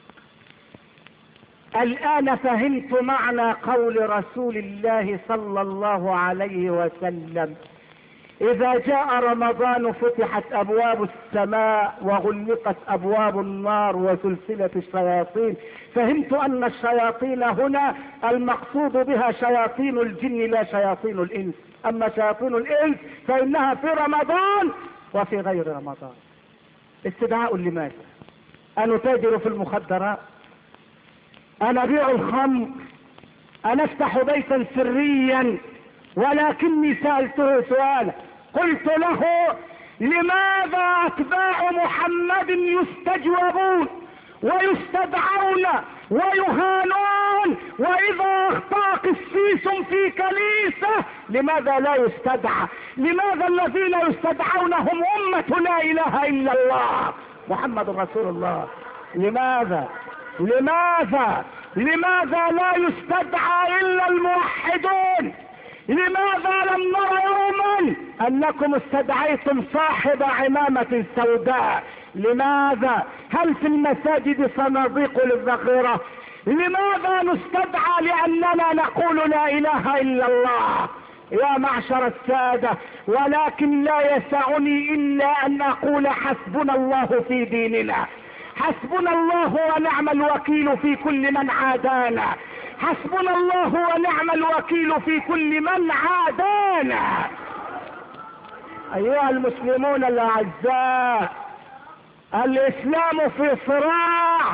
الآن فهمت معنى قول رسول الله صلى الله عليه وسلم: إذا جاء رمضان فتحت أبواب السماء وغلقت أبواب النار وسلسلة الشياطين. فهمت أن الشياطين هنا المقصود بها شياطين الجن لا شياطين الإنس، أما شياطين الإنس فإنها في رمضان وفي غير رمضان. استدعاء لماذا؟ أنا أتاجر في المخدرات، أنا أبيع الخمر، أنا أفتح بيتا سريا، ولكني سألته سؤالا، قلت له: لماذا أتباع محمد يستجوبون ويستدعون ويهانون، وإذا أخطأ قسيس في كنيسة لماذا لا يستدعى؟ لماذا الذين يستدعون هم أمة لا إله إلا الله محمد رسول الله؟ لماذا لماذا لماذا لا يستدعى إلا الموحدون؟ لماذا لم نرى يوما أنكم استدعيتم صاحب عمامة سوداء؟ لماذا؟ هل في المساجد صناديق للذخيرة؟ لماذا نستدعى لأننا نقول لا إله إلا الله؟ يا معشر السادة، ولكن لا يسعني إلا أن أقول: حسبنا الله في ديننا، حسبنا الله ونعم الوكيل في كل من عادانا، حسبنا الله ونعم الوكيل في كل من عادانا. أيها المسلمون الأعزاء، الإسلام في صراع،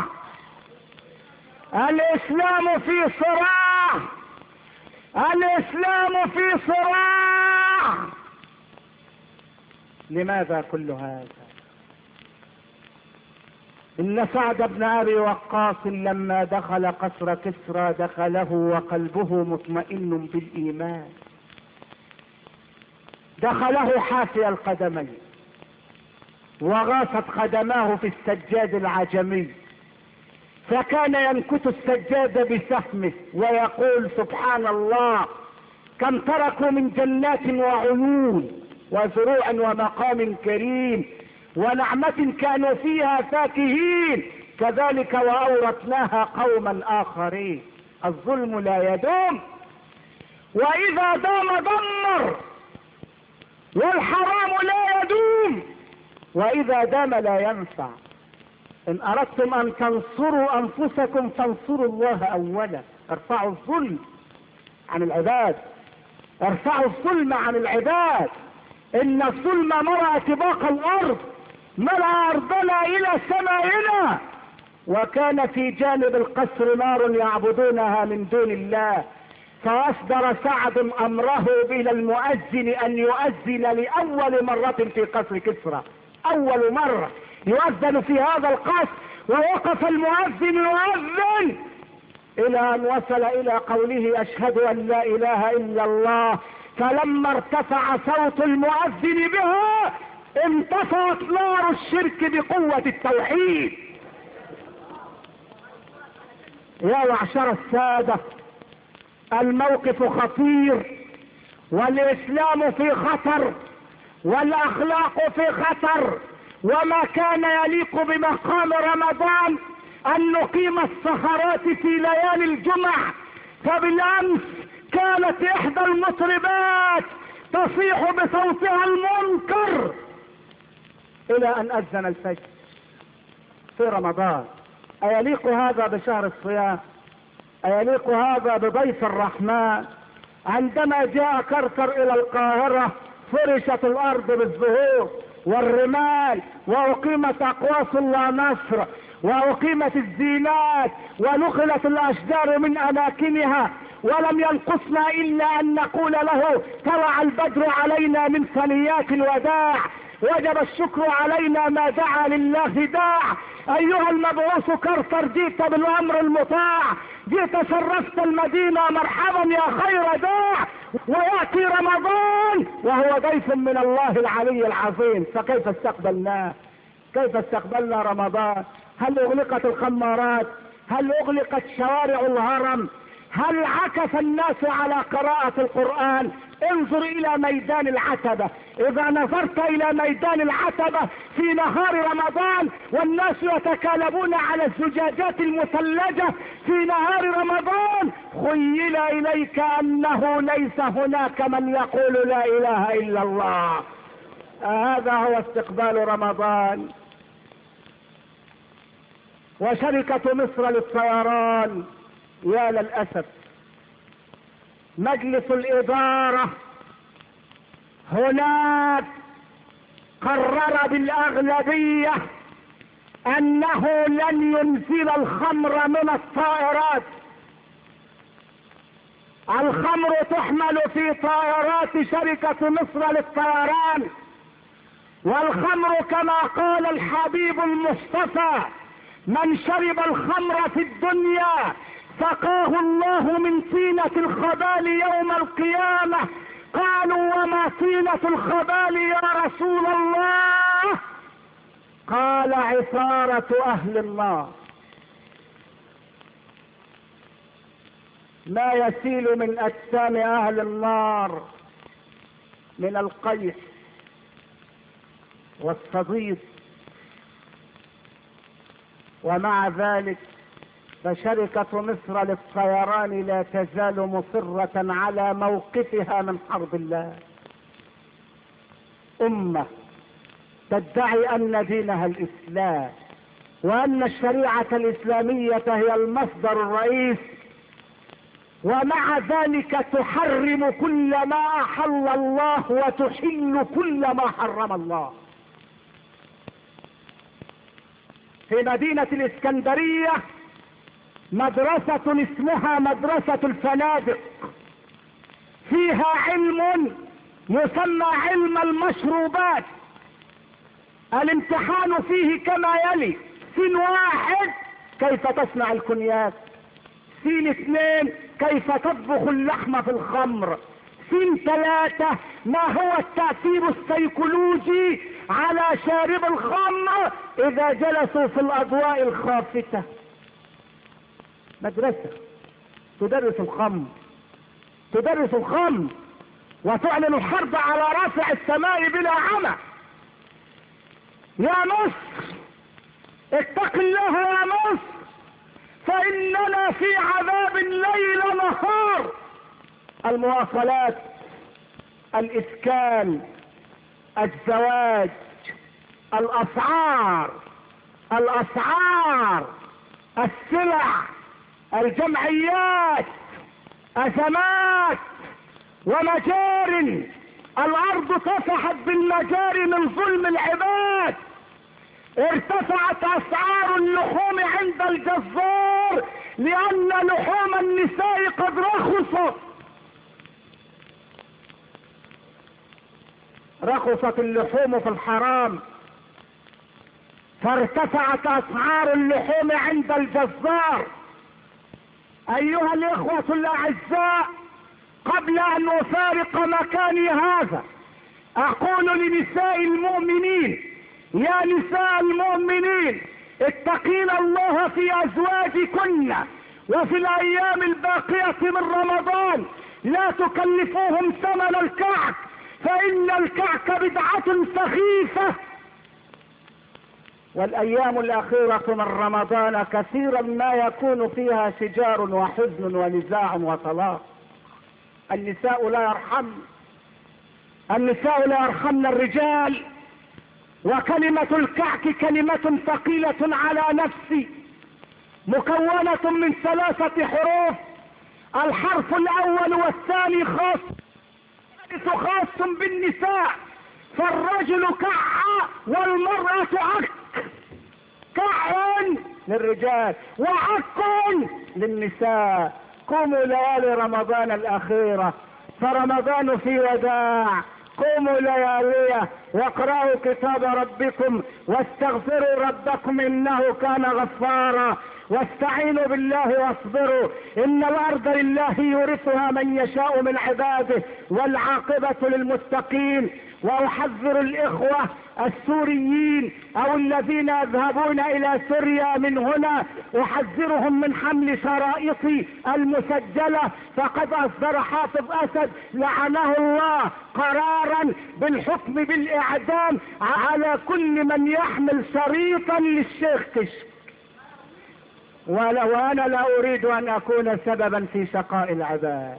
الإسلام في صراع، الإسلام في صراع. لماذا كل هذا؟ إن سعد بن أبي وقاص لما دخل قصر كسرى دخله وقلبه مطمئن بالإيمان، دخله حافي القدمين وغاصت قدماه في السجاد العجمي، فكان ينكت السجاد بسهمه ويقول: سبحان الله، كم تركوا من جنات وعيون وزروع ومقام كريم ونعمة كانوا فيها فاكهين، كذلك وأورثناها قوما آخرين. الظلم لا يدوم، وإذا دام دمر، والحرام لا يدوم، وإذا دام لا ينفع. إن أردتم أن تنصروا أنفسكم فانصروا الله أولا. ارفعوا الظلم عن العباد، ارفعوا الظلم عن العباد. إن الظلم ملأ طباق الأرض، ملأ أرضنا إلى سمائنا. وكان في جانب القصر نار يعبدونها من دون الله، فأصدر سعد أمره إلى المؤذن أن يؤذن لأول مرة في قصر كسرى، أول مرة يؤذن في هذا القصر. ووقف المؤذن يؤذن إلى أن وصل إلى قوله: أشهد أن لا إله إلا الله. فلما ارتفع صوت المؤذن بها انطفأت نار الشرك بقوة التوحيد. يا معشر السادة، الموقف خطير، والإسلام في خطر، والأخلاق في خطر. وما كان يليق بمقام رمضان أن نقيم السهرات في ليالي الجمع. فبالأمس كانت إحدى المطربات تصيح بصوتها المنكر إلى أن أذن الفجر في رمضان. أيليق هذا بشهر الصيام؟ أيليق هذا بضيف الرحمن؟ عندما جاء كركر إلى القاهرة فرشت الأرض بالزهور والرمال، وأقيمت أقواس لا نصر، وأقيمت الزينات، ونقلت الأشجار من أماكنها، ولم ينقصنا إلا أن نقول له: طلع البدر علينا من ثنيات الوداع، وجب الشكر علينا ما دعا لله داع. أيها المبعوث كركر، جئت بالأمر المطاع، جئت شرفت المدينة، مرحبا يا خير داع. ويأتي رمضان وهو ضيف من الله العلي العظيم، فكيف استقبلناه؟ كيف استقبلنا رمضان؟ هل أغلقت الخمارات؟ هل أغلقت شوارع الهرم؟ هل عكف الناس على قراءة القرآن؟ انظر الى ميدان العتبة. اذا نظرت الى ميدان العتبة في نهار رمضان والناس يتكالبون على الزجاجات المثلجة في نهار رمضان، خيل اليك انه ليس هناك من يقول لا اله الا الله. هذا هو استقبال رمضان. وشركة مصر للطيران يا للأسف، مجلس الإدارة هناك قرر بالأغلبية أنه لن ينزل الخمر من الطائرات. الخمر تحمل في طائرات شركة مصر للطيران، والخمر كما قال الحبيب المصطفى: من شرب الخمر في الدنيا سقاه الله من طينة الخبال يوم القيامة. قالوا: وما طينة الخبال يا رسول الله؟ قال: عصارة أهل النار. ما يسيل من أجسام أهل النار من القيح والصديد. ومع ذلك فشركة مصر للطيران لا تزال مصرة على موقفها من حرب الله. أمة تدعي أن دينها الإسلام وأن الشريعة الإسلامية هي المصدر الرئيس، ومع ذلك تحرم كل ما أحل الله وتحل كل ما حرم الله. في مدينة الإسكندرية مدرسة اسمها مدرسة الفنادق، فيها علم يسمى علم المشروبات. الامتحان فيه كما يلي: سين واحد كيف تصنع الكونياك، سين اثنين كيف تطبخ اللحم في الخمر، سين ثلاثة ما هو التأثير السيكولوجي على شارب الخمر إذا جلسوا في الأضواء الخافتة. مدرسة تدرس الخمر، تدرس الخمر وتعلن الحرب على رافع السماء بلا عمى. يا مصر اتق الله يا مصر، فإننا في عذاب ليل نهار. المواصلات، الإسكان، الزواج، الأسعار الأسعار السلع، الجمعيات، أزمات ومجار. الأرض طفحت بالمجاري من ظلم العباد. ارتفعت أسعار اللحوم عند الجزار لأن لحوم النساء قد رخصت. رخصت اللحوم في الحرام فارتفعت أسعار اللحوم عند الجزار. أيها الإخوة الأعزاء، قبل أن أفارق مكاني هذا أقول لنساء المؤمنين: يا نساء المؤمنين، اتقين الله في أزواجكن وفي الأيام الباقية من رمضان. لا تكلفوهم ثمن الكعك، فإن الكعك بدعة سخيفة. والأيام الأخيرة من رمضان كثيرا ما يكون فيها شجار وحزن ونزاع وطلاق. النساء لا يرحمن، النساء لا يرحمن الرجال. وكلمة الكعك كلمة ثقيلة على نفسي، مكونة من ثلاثة حروف: الحرف الأول والثاني خاص خاص بالنساء، فالرجل كع والمرأة عك. كع للرجال وعك للنساء. قوموا ليالي رمضان الأخيرة، فرمضان في وداع. قوموا لياليه واقرأوا كتاب ربكم واستغفروا ربكم إنه كان غفارا. واستعينوا بالله واصبروا، ان الارض لله يورثها من يشاء من عباده والعاقبة للمتقين. واحذر الاخوة السوريين او الذين يذهبون الى سوريا من هنا، احذرهم من حمل شرائط المسجلة، فقد اصدر حافظ اسد لعنه الله قرارا بالحكم بالاعدام على كل من يحمل شريطا للشيخ كشك. ولو انا لا اريد ان اكون سببا في شقاء العباد.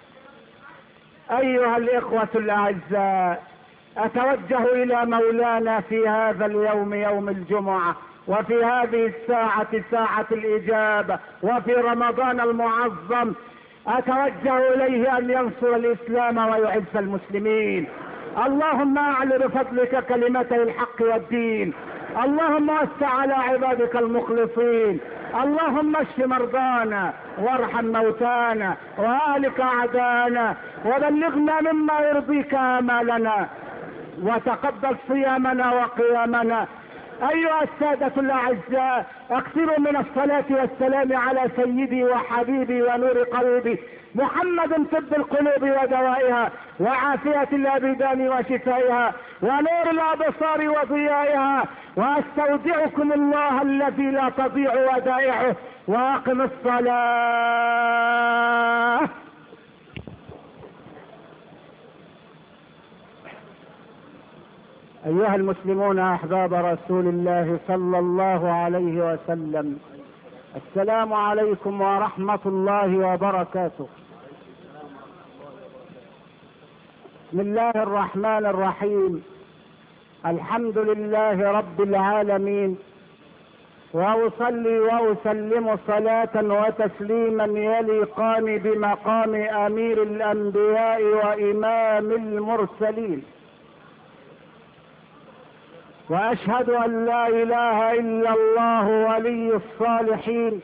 ايها الاخوة الاعزاء، اتوجه الى مولانا في هذا اليوم يوم الجمعة، وفي هذه الساعة ساعة الاجابة، وفي رمضان المعظم، اتوجه اليه ان ينصر الاسلام ويعز المسلمين. اللهم اعل بفضلك كلمتي الحق والدين، اللهم وسع على عبادك المخلصين، اللهم اشف مرضانا وارحم موتانا وآلك اعدانا، وبلغنا مما يرضيك آمالنا، وتقبل صيامنا وقيامنا. ايها السادة الاعزاء، اكثروا من الصلاة والسلام على سيدي وحبيبي ونور قلبي محمد، طب القلوب ودوائها، وعافية الابدان وشفائها، ونور الابصار وضيائها. واستودعكم الله الذي لا تضيع ودائعه، واقم الصلاة. ايها المسلمون احباب رسول الله صلى الله عليه وسلم، السلام عليكم ورحمة الله وبركاته. بسم الله الرحمن الرحيم، الحمد لله رب العالمين، واصلي واسلم صلاة وتسليما يليقان بمقام امير الانبياء وامام المرسلين، واشهد ان لا اله الا الله ولي الصالحين،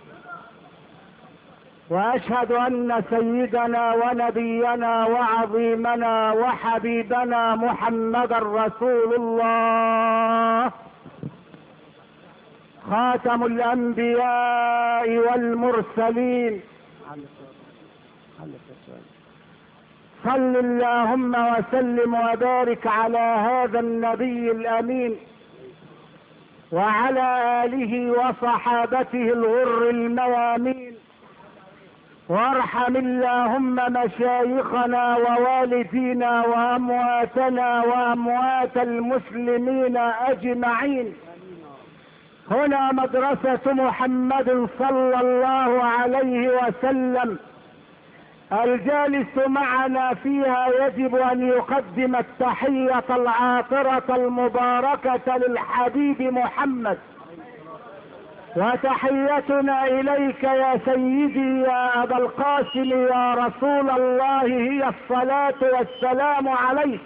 واشهد ان سيدنا ونبينا وعظيمنا وحبيبنا محمدا رسول الله، خاتم الانبياء والمرسلين. صل اللهم وسلم وبارك على هذا النبي الامين وعلى آله وصحابته الغر الميامين، وارحم اللهم مشايخنا ووالدينا وأمواتنا وأموات المسلمين أجمعين. هنا مدرسة محمد صلى الله عليه وسلم، الجالس معنا فيها يجب ان يقدم التحية العاطرة المباركة للحبيب محمد، وتحيتنا اليك يا سيدي يا ابا القاسم يا رسول الله هي الصلاة والسلام عليك.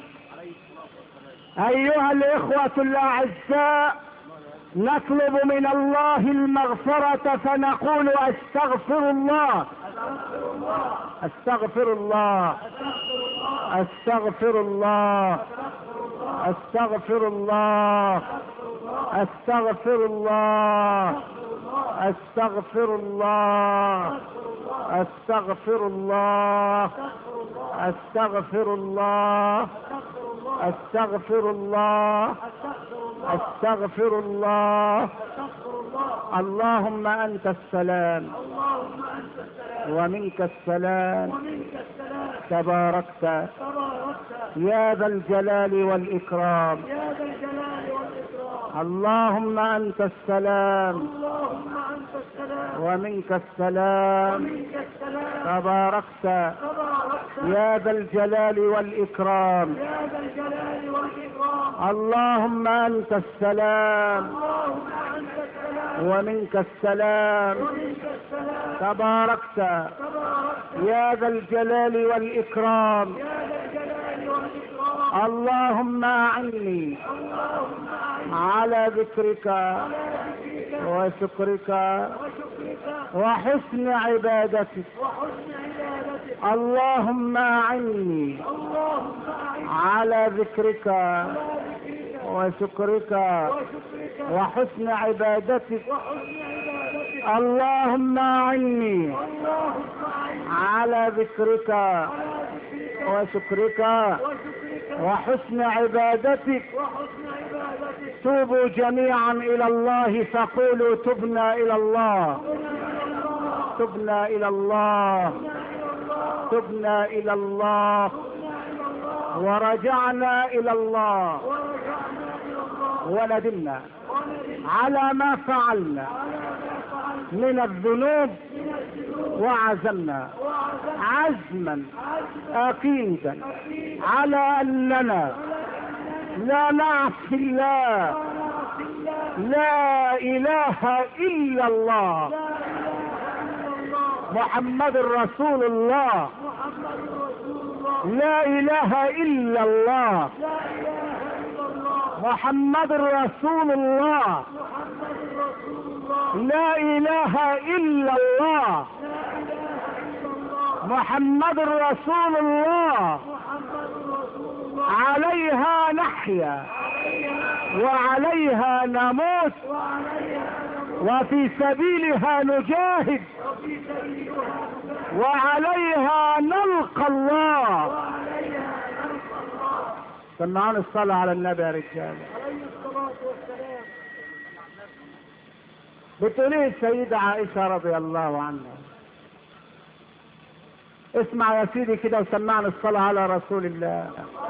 ايها الاخوة الاعزاء، نطلب من الله المغفرة فنقول استغفر الله استغفر الله استغفر الله استغفر الله استغفر الله استغفر الله استغفر الله استغفر الله استغفر الله استغفر الله. اللهم انت السلام ومنك السلام، تباركت يا ذا الجلال والإكرام. اللهم أنت السلام ومنك السلام، تباركت يا ذا الجلال والإكرام. اللهم أنت السلام ومنك السلام، تباركت يا ذا الجلال والإكرام. اللهم أعني على ذكرك وشكرك وحسن عبادتك. اللهم أعني على ذكرك وشكرك وحسن عبادتك. اللهم أعني على ذكرك وشكرك وحسن عبادتك. توبوا جميعا إلى الله فقولوا تبنا إلى الله، تبنا إلى الله، تبنا إلى الله، ورجعنا إلى الله، وندمنا على ما فعلنا من الذنوب، وعزمنا عزما أكيدا على أننا لا نعصي الله، لا إله إلا الله، محمد رسول الله، لا إله إلا الله، محمد رسول الله، لا إله إلا الله، محمد رسول الله. عليها نحيا وعليها نموت وفي سبيلها نجاهد وعليها نلقى الله. سمعون الصلاة على النبي يا رجال. بتقول ايه السيدة عائشة رضي الله عنها؟ اسمع يا سيدي كده وسمعنا الصلاة على رسول الله.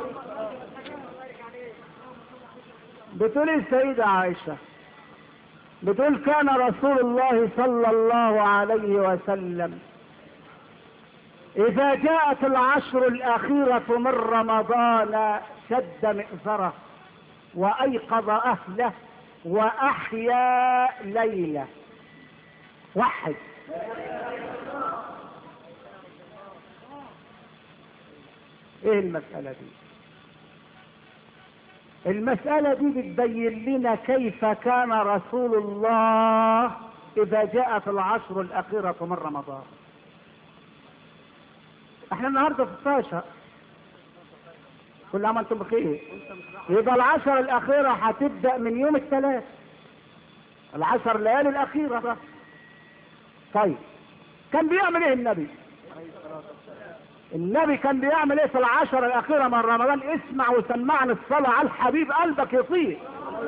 بتقول السيدة عائشة، بتقول كان رسول الله صلى الله عليه وسلم إذا جاءت العشر الأخيرة من رمضان شد مئزره وأيقظ أهله وأحيا ليلة. وحد ايه المسألة دي؟ المسألة دي بتبين لنا كيف كان رسول الله إذا جاءت العشر الأخيرة من رمضان. احنا النهاردة ستاشر، كل عام انتم بخير. يبقى العشر الأخيرة هتبدأ من يوم الثلاث، العشر الليالي الأخيرة بقى. طيب كان بيعمل ايه النبي؟ النبي كان بيعمل ايه في العشر الأخيرة من رمضان؟ اسمع وسمعني الصلاة على الحبيب قلبك يطير.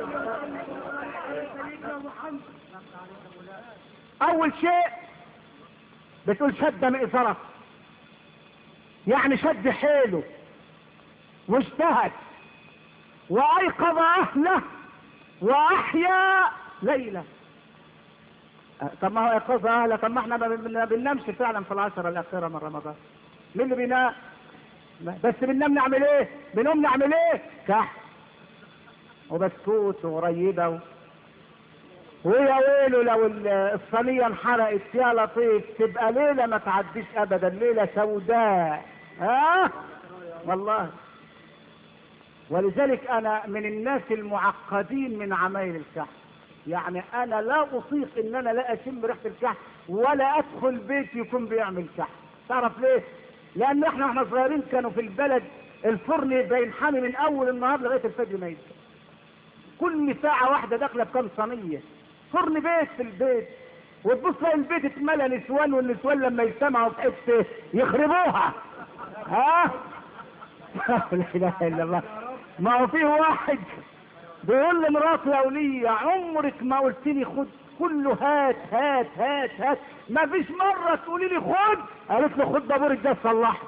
أول شيء بتقول شد مئزره، يعني شد حيله واجتهد وأيقظ أهله وأحيا ليلة. طب ما هو أيقظ أهله، طب ما احنا ما بننامش فعلا في العشر الأخيرة من رمضان. مين اللي بينام؟ بس بننام نعمل ايه؟ بنقوم نعمل ايه؟ كحك وبسكوت وقريبه و... ويا ويله لو الصينيه انحرقت يا لطيف تبقى ليله ما تعديش ابدا، ليله سوداء. ها والله. ولذلك انا من الناس المعقدين من عمايل الكحك، يعني انا لا اطيق ان انا لا اشم ريحه الكحك ولا ادخل بيت يكون بيعمل كحك. تعرف ليه؟ لان احنا واحنا صغيرين كانوا في البلد الفرن بينحني من اول النهار لغايه الفجر ما يجي. كل ساعه واحده داخله بكام صينيه، فرن بيت في البيت، وتبص تلاقي البيت اتملى نسوان، والنسوان لما يجتمعوا في حته يخربوها. ها؟ لا اله الا الله. ما هو فيه واحد بيقول لمراته يا وليه عمرك ما قلت لي خد، كله هات هات هات هات، ما فيش مرة تقولي لي خد. قالت له خد دبورك ده صلحه.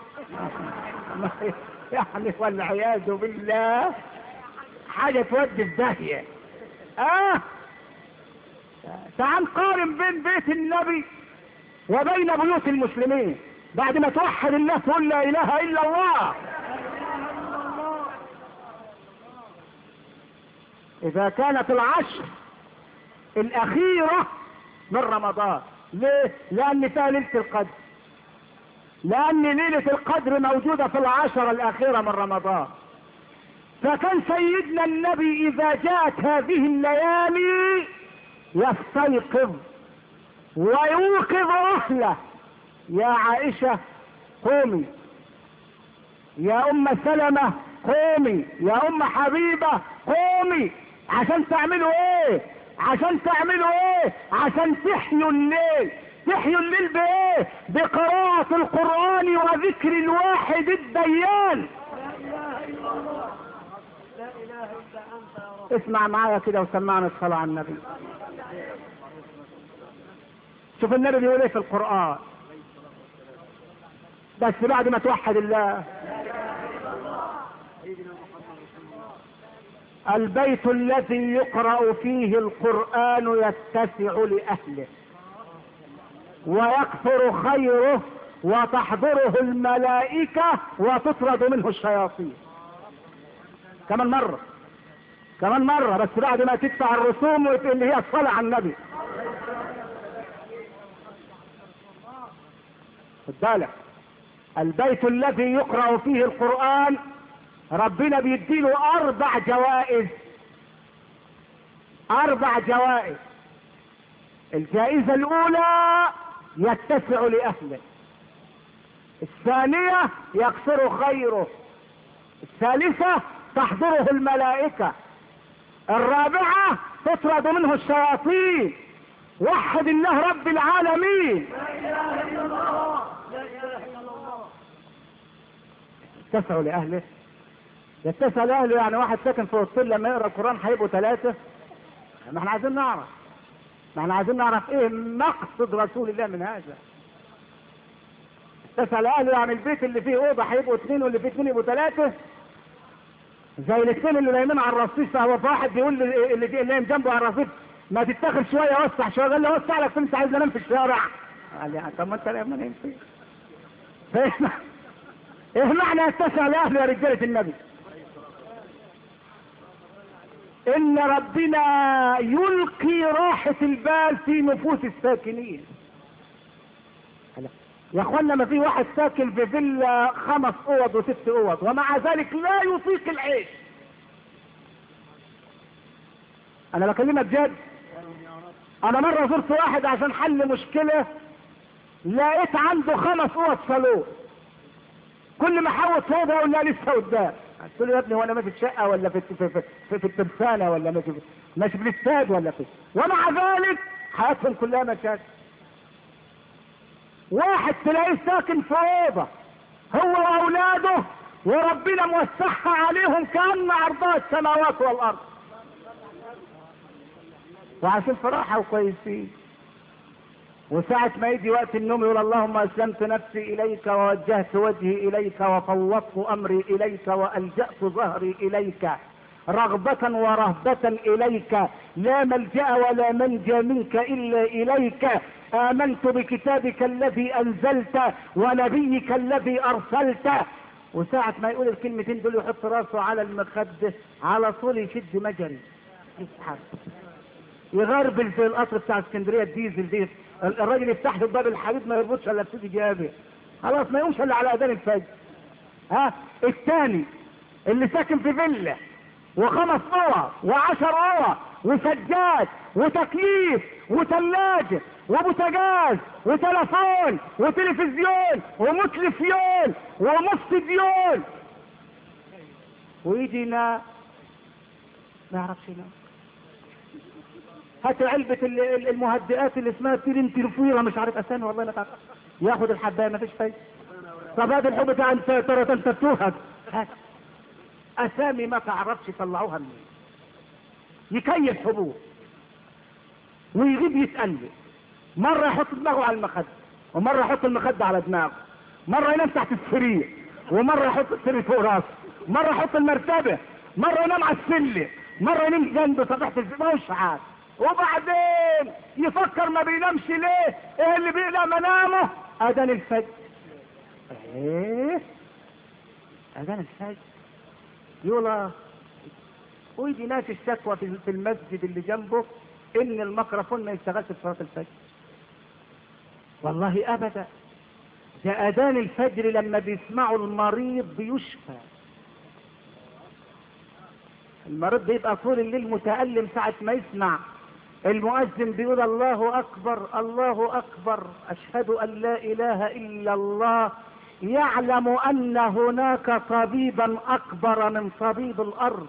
يعني والعياذ بالله حاجة تودي في داهية. اه تعال قارن بين بيت النبي وبين بيوت المسلمين بعد ما توحد الله تقول لا اله الا الله. اذا كانت العشر الاخيرة من رمضان، ليه؟ لان فيها ليلة القدر، لان ليلة القدر موجودة في العشر الاخيرة من رمضان. فكان سيدنا النبي اذا جاءت هذه الليالي يستيقظ ويوقظ اهله. يا عائشة قومي، يا ام سلمة قومي يا ام حبيبة، قومي عشان تعملوا ايه؟ عشان تعملوا ايه؟ عشان تحيوا الليل. تحيوا الليل بايه؟ بقراءة القرآن وذكر الواحد الديان. اسمع معايا كده وسمعنا الصلاة على النبي. شوف النبي بيقول ايه في القرآن، بس بعد ما توحد الله. البيت الذي يقرأ فيه القرآن يتسع لأهله ويكثر خيره وتحضره الملائكة وتطرد منه الشياطين. كمان مرة كمان مرة بس بعد ما تدفع الرسوم اللي هي الصلاة على النبي. خد بالك، البيت الذي يقرأ فيه القرآن ربنا بيديله أربع جوائز. أربع جوائز. الجائزة الأولى يتسع لأهله، الثانية يكثر خيره، الثالثة تحضره الملائكة، الرابعة تطرد منه الشياطين. وحد الله رب العالمين. لا إله إلا الله، لا إله إلا الله. يتسع لأهله، يتسع لأهله يعني واحد ساكن في وسط لما يقرأ القرآن هيبقوا ثلاثة. ما احنا عايزين نعرف ما احنا عايزين نعرف ايه مقصد رسول الله من هذا. يتسع لأهله يعني البيت اللي فيه أوضة هيبقوا اثنين واللي فيه اثنين يبقوا ثلاثة. زي الاثنين اللي نايمين على الرصيف، فهو واحد بيقول اللي نايم جنبه على الرصيف ما تتاخد شويه وسع شويه. قال له وسع لك، انت عايز انام في الشارع؟ قال لي طب ما انت نايم نايم فين؟ فاهم ايه معنى يتسع لاهله يا رجاله النبي؟ ان ربنا يلقي راحه البال في نفوس الساكنين. يا اخوانا ما في واحد ساكن في فيلا خمس اوض وست اوض ومع ذلك لا يطيق العيش. انا بكلمك جد. انا مرة زرت واحد عشان حل مشكلة، لقيت عنده خمس اوض صالون، كل ما حاول صوبه يقول لا لسه قدام. قلت له يا ابني هو انا ماشي في شقة ولا في في في, في, في الترسانة ولا ماشي ماشي في الاستاد ولا في، ومع ذلك حياتهم كلها مشاكل. واحد تلاقيه ساكن في اوضه هو واولاده وربنا موسعها عليهم كأن عرضها السماوات والارض، وعشان فرحة وكويسين. وساعة ما يجي وقت النوم يقول اللهم اسلمت نفسي اليك ووجهت وجهي اليك وفوضت امري اليك والجأت ظهري اليك رغبة ورهبة اليك لا ملجأ ولا منجى منك الا اليك آمنت بكتابك الذي انزلت ونبيك الذي ارسلت. وساعة ما يقول الكلمتين دول يحط راسه على المخدة على طول يشد مجري يسحب يغربل في القطر بتاع اسكندريه الديزل دي، الراجل يفتح له باب الحديد ما يربطش الا بسيدي جابر، خلاص ما يقومش الا على اذان الفجر. ها الثاني اللي ساكن في فيلا وخمس اوض وعشر اوض وسجاد وتكييف وثلاجه وبوتاجاز وتلفون وتلفزيون ومتلفيون ومستديون، ويجي ينام ما يعرفش ينام. هات علبة المهدئات اللي اسمها تيرين تيرفويرة مش عارف اسامي والله ما تعرف، ياخد الحباية ما فيش فايدة. طب هذا الحب بتاع انت ترى انت بتوهج، هات اسامي ما تعرفش يطلعوها منين. يكيف حبوب ويغيب يتقلب، مرة يحط دماغه على المخدة ومرة يحط المخدة على دماغه، مرة ينام تحت السرير ومرة يحط السرير فوق راسه، مرة يحط المرتبة، مرة ينام على السلم، مرة ينام جنبه صبيحة الفجر مش عارف. وبعدين يفكر ما بينامش ليه؟ ايه اللي بيقلق منامه؟ اذان الفجر. ايه اذان الفجر يقول ويجي ناس الشكوى في المسجد اللي جنبه ان الميكروفون ما يشتغلش في صلاة الفجر. والله ابدا، ده اذان الفجر لما بيسمعوا المريض بيشفى. المريض بيبقى طول الليل متألم ساعة ما يسمع المؤذن بيقول الله اكبر الله اكبر اشهد ان لا اله الا الله، يعلم ان هناك طبيبا اكبر من طبيب الارض.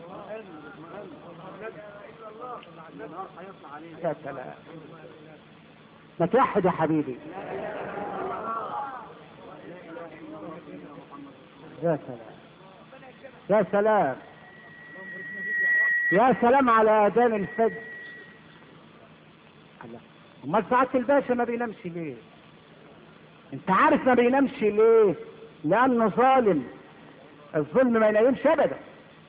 يا سلام، ما توحد يا حبيبي. يا سلام يا سلام يا سلام على اذان الفجر. امال سعادة الباشا ما بينامش ليه؟ انت عارف ما بينامش ليه؟ لانه ظالم. الظلم ما ينامش ابدا.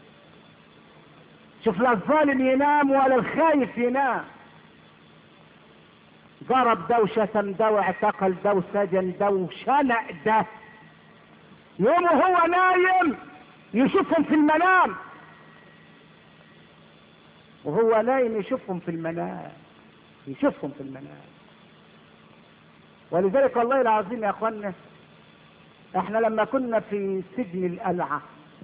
شوف، لا الظالم ينام ولا الخايف ينام. ضرب ده وشتم ده واعتقل ده وسجن ده وشنق ده، يوم وهو نايم يشوفهم في المنام، وهو نايم يشوفهم في المنام، يشوفهم في المنام. ولذلك والله العظيم يا اخوانا، احنا لما كنا في سجن القلعة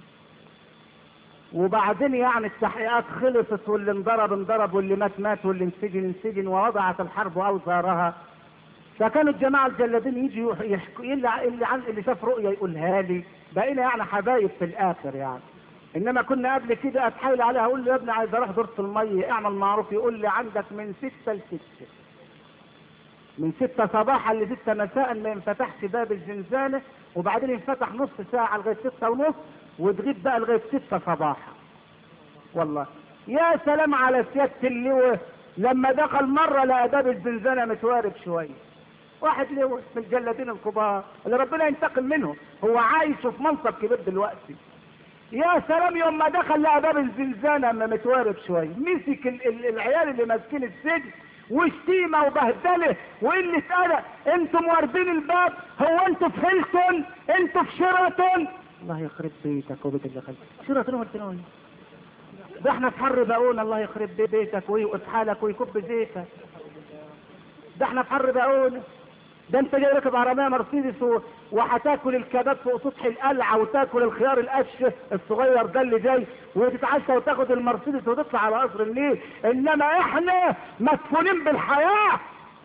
وبعدين يعني التحقيقات خلصت، واللي انضرب انضرب واللي مات مات واللي انسجن انسجن ووضعت الحرب اوزارها، فكانوا الجماعة الجلادين يجوا يحكوا اللي اللي, عن اللي شاف رؤية يقولها لي، بقينا يعني حبايب في الاخر يعني. انما كنا قبل كده اتحايل عليها اقول له يا ابني عايز اروح دورة المية اعمل معروف، يقول لي عندك من ستة لستة، من ستة صباحا لستة مساء ما ينفتحش باب الزنزانة، وبعدين ينفتح نص ساعة لغاية ستة ونص، وتغيب بقى لغاية ستة صباحا. والله يا سلام على سيادة اللواء لما دخل مرة لقى باب الزنزانة متوارب شوية، واحد لواء من الجلادين الكبار اللي ربنا ينتقم منهم، هو عايش في منصب كبير دلوقتي. يا سلام يوم ما دخل لقى باب الزنزانة متوارب شوية، مسك ال ال العيال اللي ماسكين السجن وشتيمة وبهدلة وقلة أدب، انتوا مواربين الباب، هو انتوا في هيلتون، انتوا في شيراتون. الله يخرب بيتك وبيت اللي خلق شيراتون وهيلتون، ده احنا في حر بقونا الله يخرب بيتك ويوقف حالك ويكب زيتك، ده احنا في حر بقونا. ده انت جاي راكب عربيه مرسيدس و... وهتاكل الكباب فوق سطح القلعه وتاكل الخيار القش الصغير ده اللي جاي وتتعشى وتاخد المرسيدس وتطلع على قصر النيل، انما احنا مدفونين بالحياه.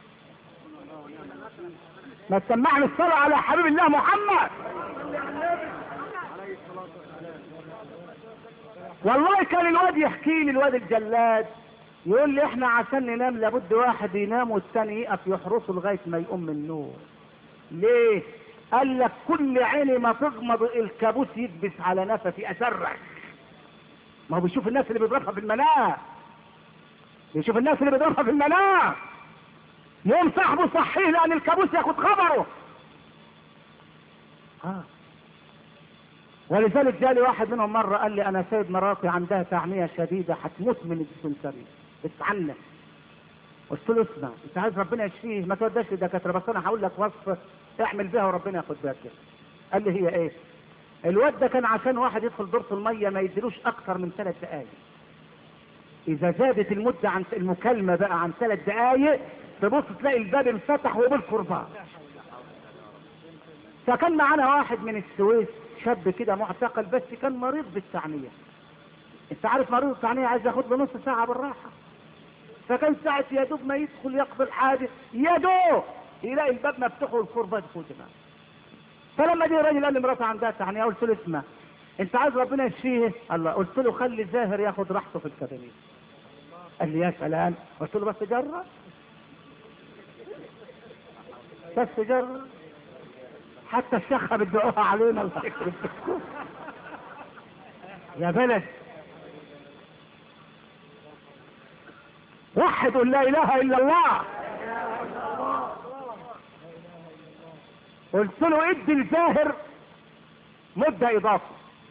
ما تسمعني الصلاه على حبيب الله محمد. والله كان الواد يحكي لي، الواد الجلاد يقول لي احنا عشان ننام لابد واحد ينام والثاني يقف يحرسه لغايه ما يقوم من النوم. ليه؟ قال لك كل عيني ما تغمض الكابوس يكبس على نفسي اسرع. ما هو بيشوف الناس اللي بيضربها في المنام، بيشوف الناس اللي بيضربها في المنام، يوم صاحبه صحيه لان الكابوس ياخد خبره. اه ولذلك جالي واحد منهم مره قال لي انا سيد مراتي عندها تعميه شديده هتموت من الديسبنسري اتعنى. قلت له اسمع انت عايز ربنا يشفيه ما توداش للدكاتره، بس انا هقول لك وصفه اعمل بيها وربنا ياخد بالك. قال لي هي ايه؟ الواد ده كان عشان واحد يدخل دورة الميه ما يديلوش اكتر من ثلاث دقائق، اذا زادت المده عن المكالمه بقى عن ثلاث دقائق تبص تلاقي الباب انفتح وبالقربان. فكان معانا واحد من السويس شاب كده معتقل بس كان مريض بالتعنيه. انت عارف مريض التعنيه عايز ياخد له نص ساعه بالراحه، فكان ساعه يا دوب ما يدخل يقضي الحاجه يا دوب يلاقي الباب مفتوح والقربان تفوت معاه. فلما جه الراجل قال لي مراته عندها تعنيه، قلت له اسمع انت عايز ربنا يشفيه الله، قلت له خلي زاهر ياخد راحته في الكابينيه. قال لي يا سلام، قلت له بس جرب بس جرب، حتى الشخة بتدعوها علينا الله يخرب بيتكم يا بلد. وحد لا اله الا الله. قلت له ادي الزاهر مده اضافه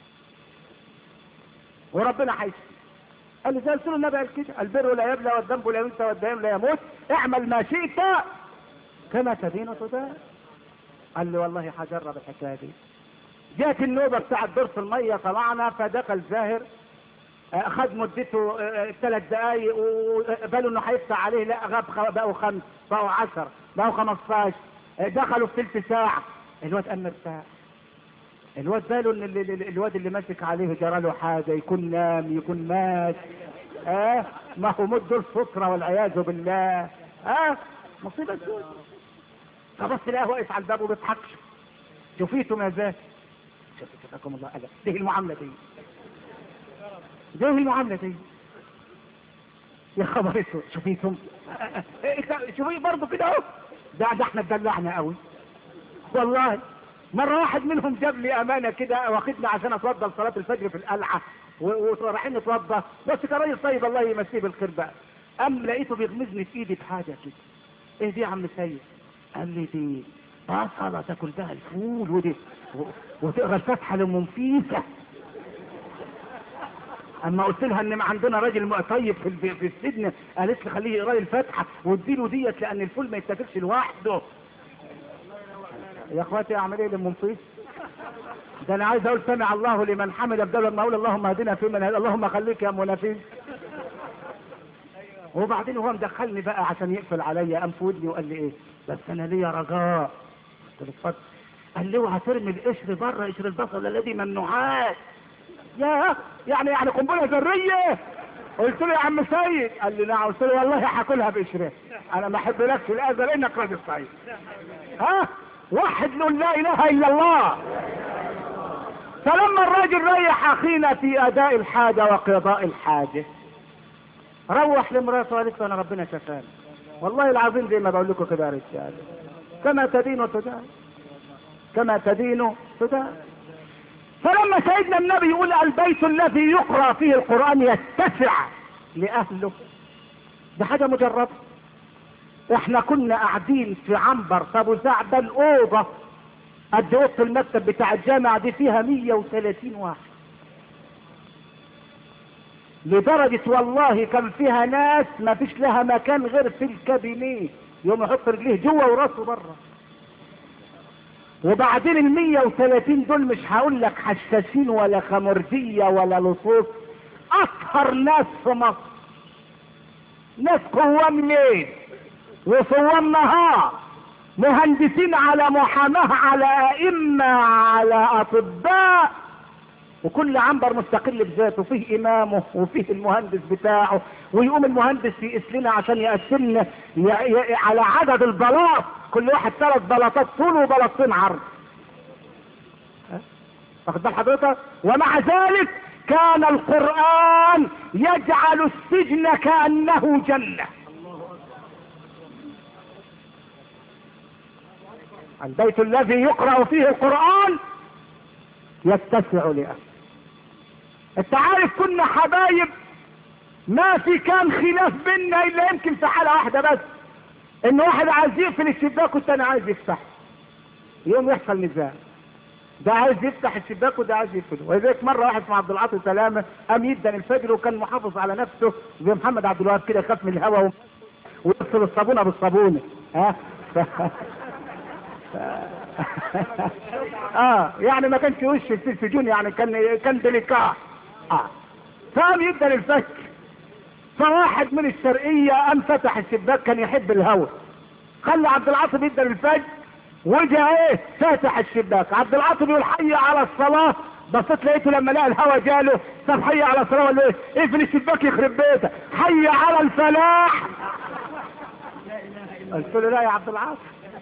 وربنا هيشفي. قال لي زي قلت له النبي قال كده البر لا يبلى والذنب لا ينسى والدائم لا يموت، اعمل ما شئت كما تدين وتدان. قال لي والله هجرب الحكايه دي. جات النوبه بتاعت دورة الميه طلعنا، فدخل زاهر اخذ مدته ثلاث دقايق وقالوا انه هيفتح عليه، لا غاب بقوا خمس بقوا عشر بقوا خمستاشر، دخلوا في ثلث ساعه الواد قام مرتاح. الواد باله ان الواد اللي ماسك عليه جرى له حاجه، يكون نام يكون مات. اه ما هو مد الفطره والعياذ بالله. اه مصيبه سود. فبص لقاه واقف على الباب وبيضحكش، شوفيتم يا ذات، شوفكم الله أجل. دي المعاملة دي، دي المعاملة دي يا خبر اسود. شوفيتم شوفي برضه كده اهو. ده ده احنا اتدلعنا قوي والله. مرة واحد منهم جاب لي امانة كده، واخدنا عشان اتوضى لصلاة الفجر في القلعة ورايحين نتوضى، بس كان راجل طيب الله يمسيه بالخير بقى. قام لقيته بيغمزني في ايدي بحاجة كده. ايه دي يا عم سيد؟ قال لي دي بصلة تاكل بها الفول ودي وتقرا الفاتحة لمنفيسة. اما قلت لها ان ما عندنا راجل طيب في في السجن، قالت لي خليه يقرا لي الفاتحة واديله ديت لان الفول ما يتاكلش لوحده. يا اخواتي اعمل ايه للمنفيس؟ ده انا عايز اقول سمع الله لمن حمد بدل لما اقول اللهم اهدنا فيمن هدى، اللهم خليك يا منافس. وبعدين هو مدخلني بقى عشان يقفل عليا، قام في ودني وقال لي ايه؟ بس انا ليا رجاء. قلت له اتفضل. قال لي اوعى ترمي القشر بره، قشر البصل الذي ممنوعات. يا يعني يعني قنبله ذريه. قلت له يا عم سيد. قال لي نعم. قلت له والله هاكلها بقشرها، انا ما احبلكش الاذى لانك راجل طيب. ها واحد له لا اله الا الله. فلما الراجل ريح اخينا في اداء الحاجه وقضاء الحاجه، روح لمراته وقالت له انا ربنا شفاني والله العظيم زي ما بقول لكم كده يا رجال، كما تدين تدان، كما تدين تدان. فلما سيدنا النبي يقول البيت الذي يقرأ فيه القرآن يتسع لأهله، ده حاجة مجربة. احنا كنا قاعدين في عنبر ابو زعبل، الأوضة قد اوضة المكتب بتاع الجامعة دي فيها مية وثلاثين واحد، لدرجة والله كان فيها ناس ما فيش لها مكان غير في الكابينيه، يوم يحط رجليه جوه وراسه بره. وبعدين المية وثلاثين دول مش هقول لك حشاشين ولا خمرجية ولا لصوص، اطهر ناس في مصر، ناس قوام ليل وصوام نهار، مهندسين على محاماة على ائمة على اطباء، وكل عنبر مستقل بذاته، فيه امامه وفيه المهندس بتاعه، ويقوم المهندس يقيس لنا عشان يقسمنا على عدد البلاط، كل واحد ثلاث بلاطات طول وبلاطين عرض. واخد بال حضرتك؟ ومع ذلك كان القرآن يجعل السجن كأنه جنة. البيت الذي يقرأ فيه القرآن يتسع لأهله. انت عارف كنا حبايب، ما في كان خلاف بينا الا يمكن في حالة واحدة بس، ان واحد عايز يقفل الشباك والتاني عايز يفتح، يوم يحصل نزاع، ده عايز يفتح الشباك وده عايز يقفله. ولذلك مرة واحد اسمه عبد العاطي سلامة قام يدن الفجر وكان محافظ على نفسه زي محمد عبد الوهاب كده، يخاف من الهواء ويغسل الصابونة بالصابونة. ها اه يعني ما كانش وش في السجون، يعني كان كان ديليكا. اه فقام يدن الفجر، فواحد من الشرقية قام فتح الشباك، كان يحب الهواء، خلى عبد العاطي يدن الفجر وجا ايه فاتح الشباك. عبد العاطي بيقول حي على الصلاة، بصيت لقيته لما لقى الهوا جاله طب حي على الصلاة ولا ايه؟ اقفل الشباك يخرب بيتك، حي على الفلاح. قلت له لا يا عبد العاطي،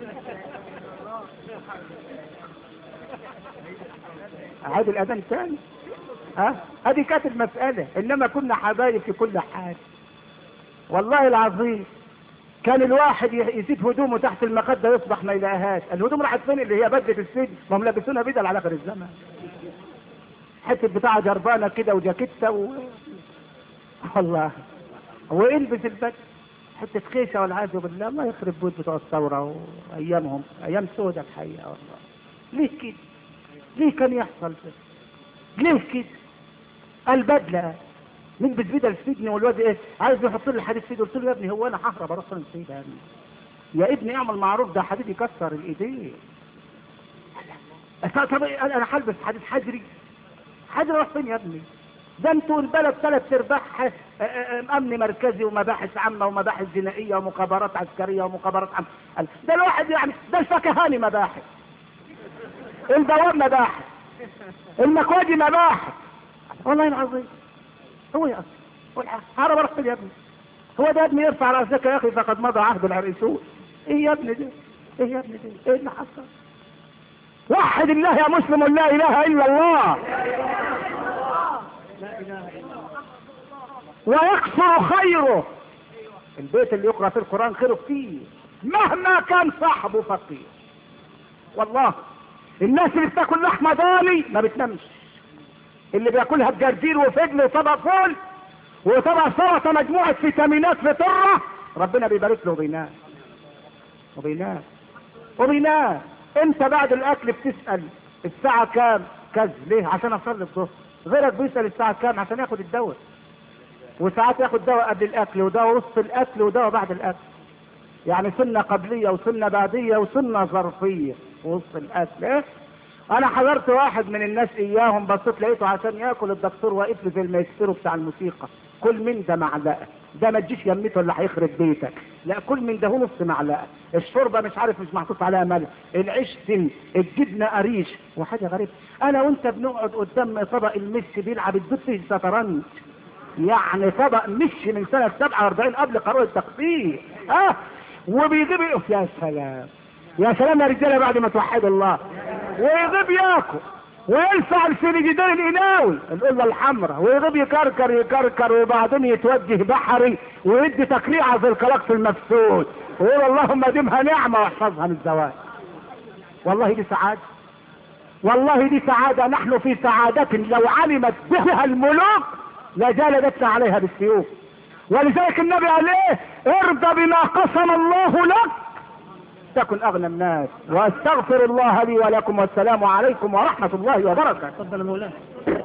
عاد الاذان تاني. ها ادي كانت المسألة، انما كنا حبايب في كل حاجة والله العظيم. كان الواحد يزيد هدومه تحت المخدة يصبح ما يلاقيهاش. الهدوم راحت فين اللي هي بدلة السجن؟ ما هم لابسونها بدل على اخر الزمن، حته بتاع جربانه كده وجاكيته و... والله والبس البدله حته خيشه والعياذ بالله. الله يخرب بيوت بتوع الثوره وايامهم، ايام سودة الحقيقه والله. ليه كده؟ ليه كان يحصل كده؟ ليه كده؟ البدله نلبس بدل السجن والواد ايه عايز يحط لي الحديد في ايده. قلت له يا ابني هو انا ههرب اروح فين السيد يا ابني؟ يا ابني اعمل معروف، ده حديد يكسر الايدين. طب انا هلبس حديد حجري؟ حجري اروح فين يا ابني؟ ده انتوا البلد ثلاث ارباع امن مركزي ومباحث عامه ومباحث جنائيه ومخابرات عسكريه ومخابرات عامه. ده الواحد يعني ده الفكهاني مباحث، البواب مباحث، المكواجي مباحث. والله العظيم هو يا اصلا هرب اروح فين يا ابني؟ هو ده ابني يرفع راسك يا اخي فقد مضى عهد العريسون. ايه يا ابني ده؟ ايه يا ابني ده؟ ايه اللي حصل؟ وحد الله يا مسلم، لا اله الا الله. ويكثر خيره. البيت اللي يقرأ في القرآن خيره فيه مهما كان صاحبه فقير. والله الناس اللي بتاكل لحمة ضاني ما بتنامش، اللي بياكلها بجرجير وفجل وطبق فول وطبق سلطة مجموعة فيتامينات فطرة، ربنا بيبارك له وبينام وبينام وبينام. انت بعد الاكل بتسأل الساعة كام كذا ليه؟ عشان اصلي الظهر. غيرك بيسأل الساعة كام عشان ياخد الدواء، وساعات ياخد دواء قبل الاكل ودواء وسط الاكل ودواء بعد الاكل. يعني سنة قبلية وسنة بعدية وسنة ظرفية وسط الاكل. ايه؟ انا حضرت واحد من الناس اياهم، بصيت لقيته عشان ياكل الدكتور واقف له زي المايسترو بتاع الموسيقى، كل من ده معلقه، ده ما تجيش يمته اللي هيخرب بيتك، لا كل من ده نص معلقه، الشوربه مش عارف مش محطوط عليها ملح، العيش سن، الجبنه قريش، وحاجه غريبه. انا وانت بنقعد قدام طبق المش بيلعب الدود فيه شطرنج، يعني طبق مش من سنه سبعة وأربعين قبل قانون التقسيم. اه وبيجيب يا سلام يا سلام يا رجاله بعد ما توحدوا الله، ويغيب ياكل ويرفع الفريجيدير القناوي القله الحمراء، ويغيب يكركر يكركر وبعدين يتوجه بحري ويدي تكريعه في القلاقس المفسود ويقول اللهم دمها نعمه واحفظها من الزواج. والله دي سعاده، والله دي سعاده. نحن في سعاده لو علمت بها الملوك لجالدتنا عليها بالسيوف. ولذلك النبي قال ايه؟ ارضى بما قسم الله لك تكن اغنى الناس. واستغفر الله لي ولكم، والسلام عليكم ورحمة الله وبركاته. تفضل يا مولانا.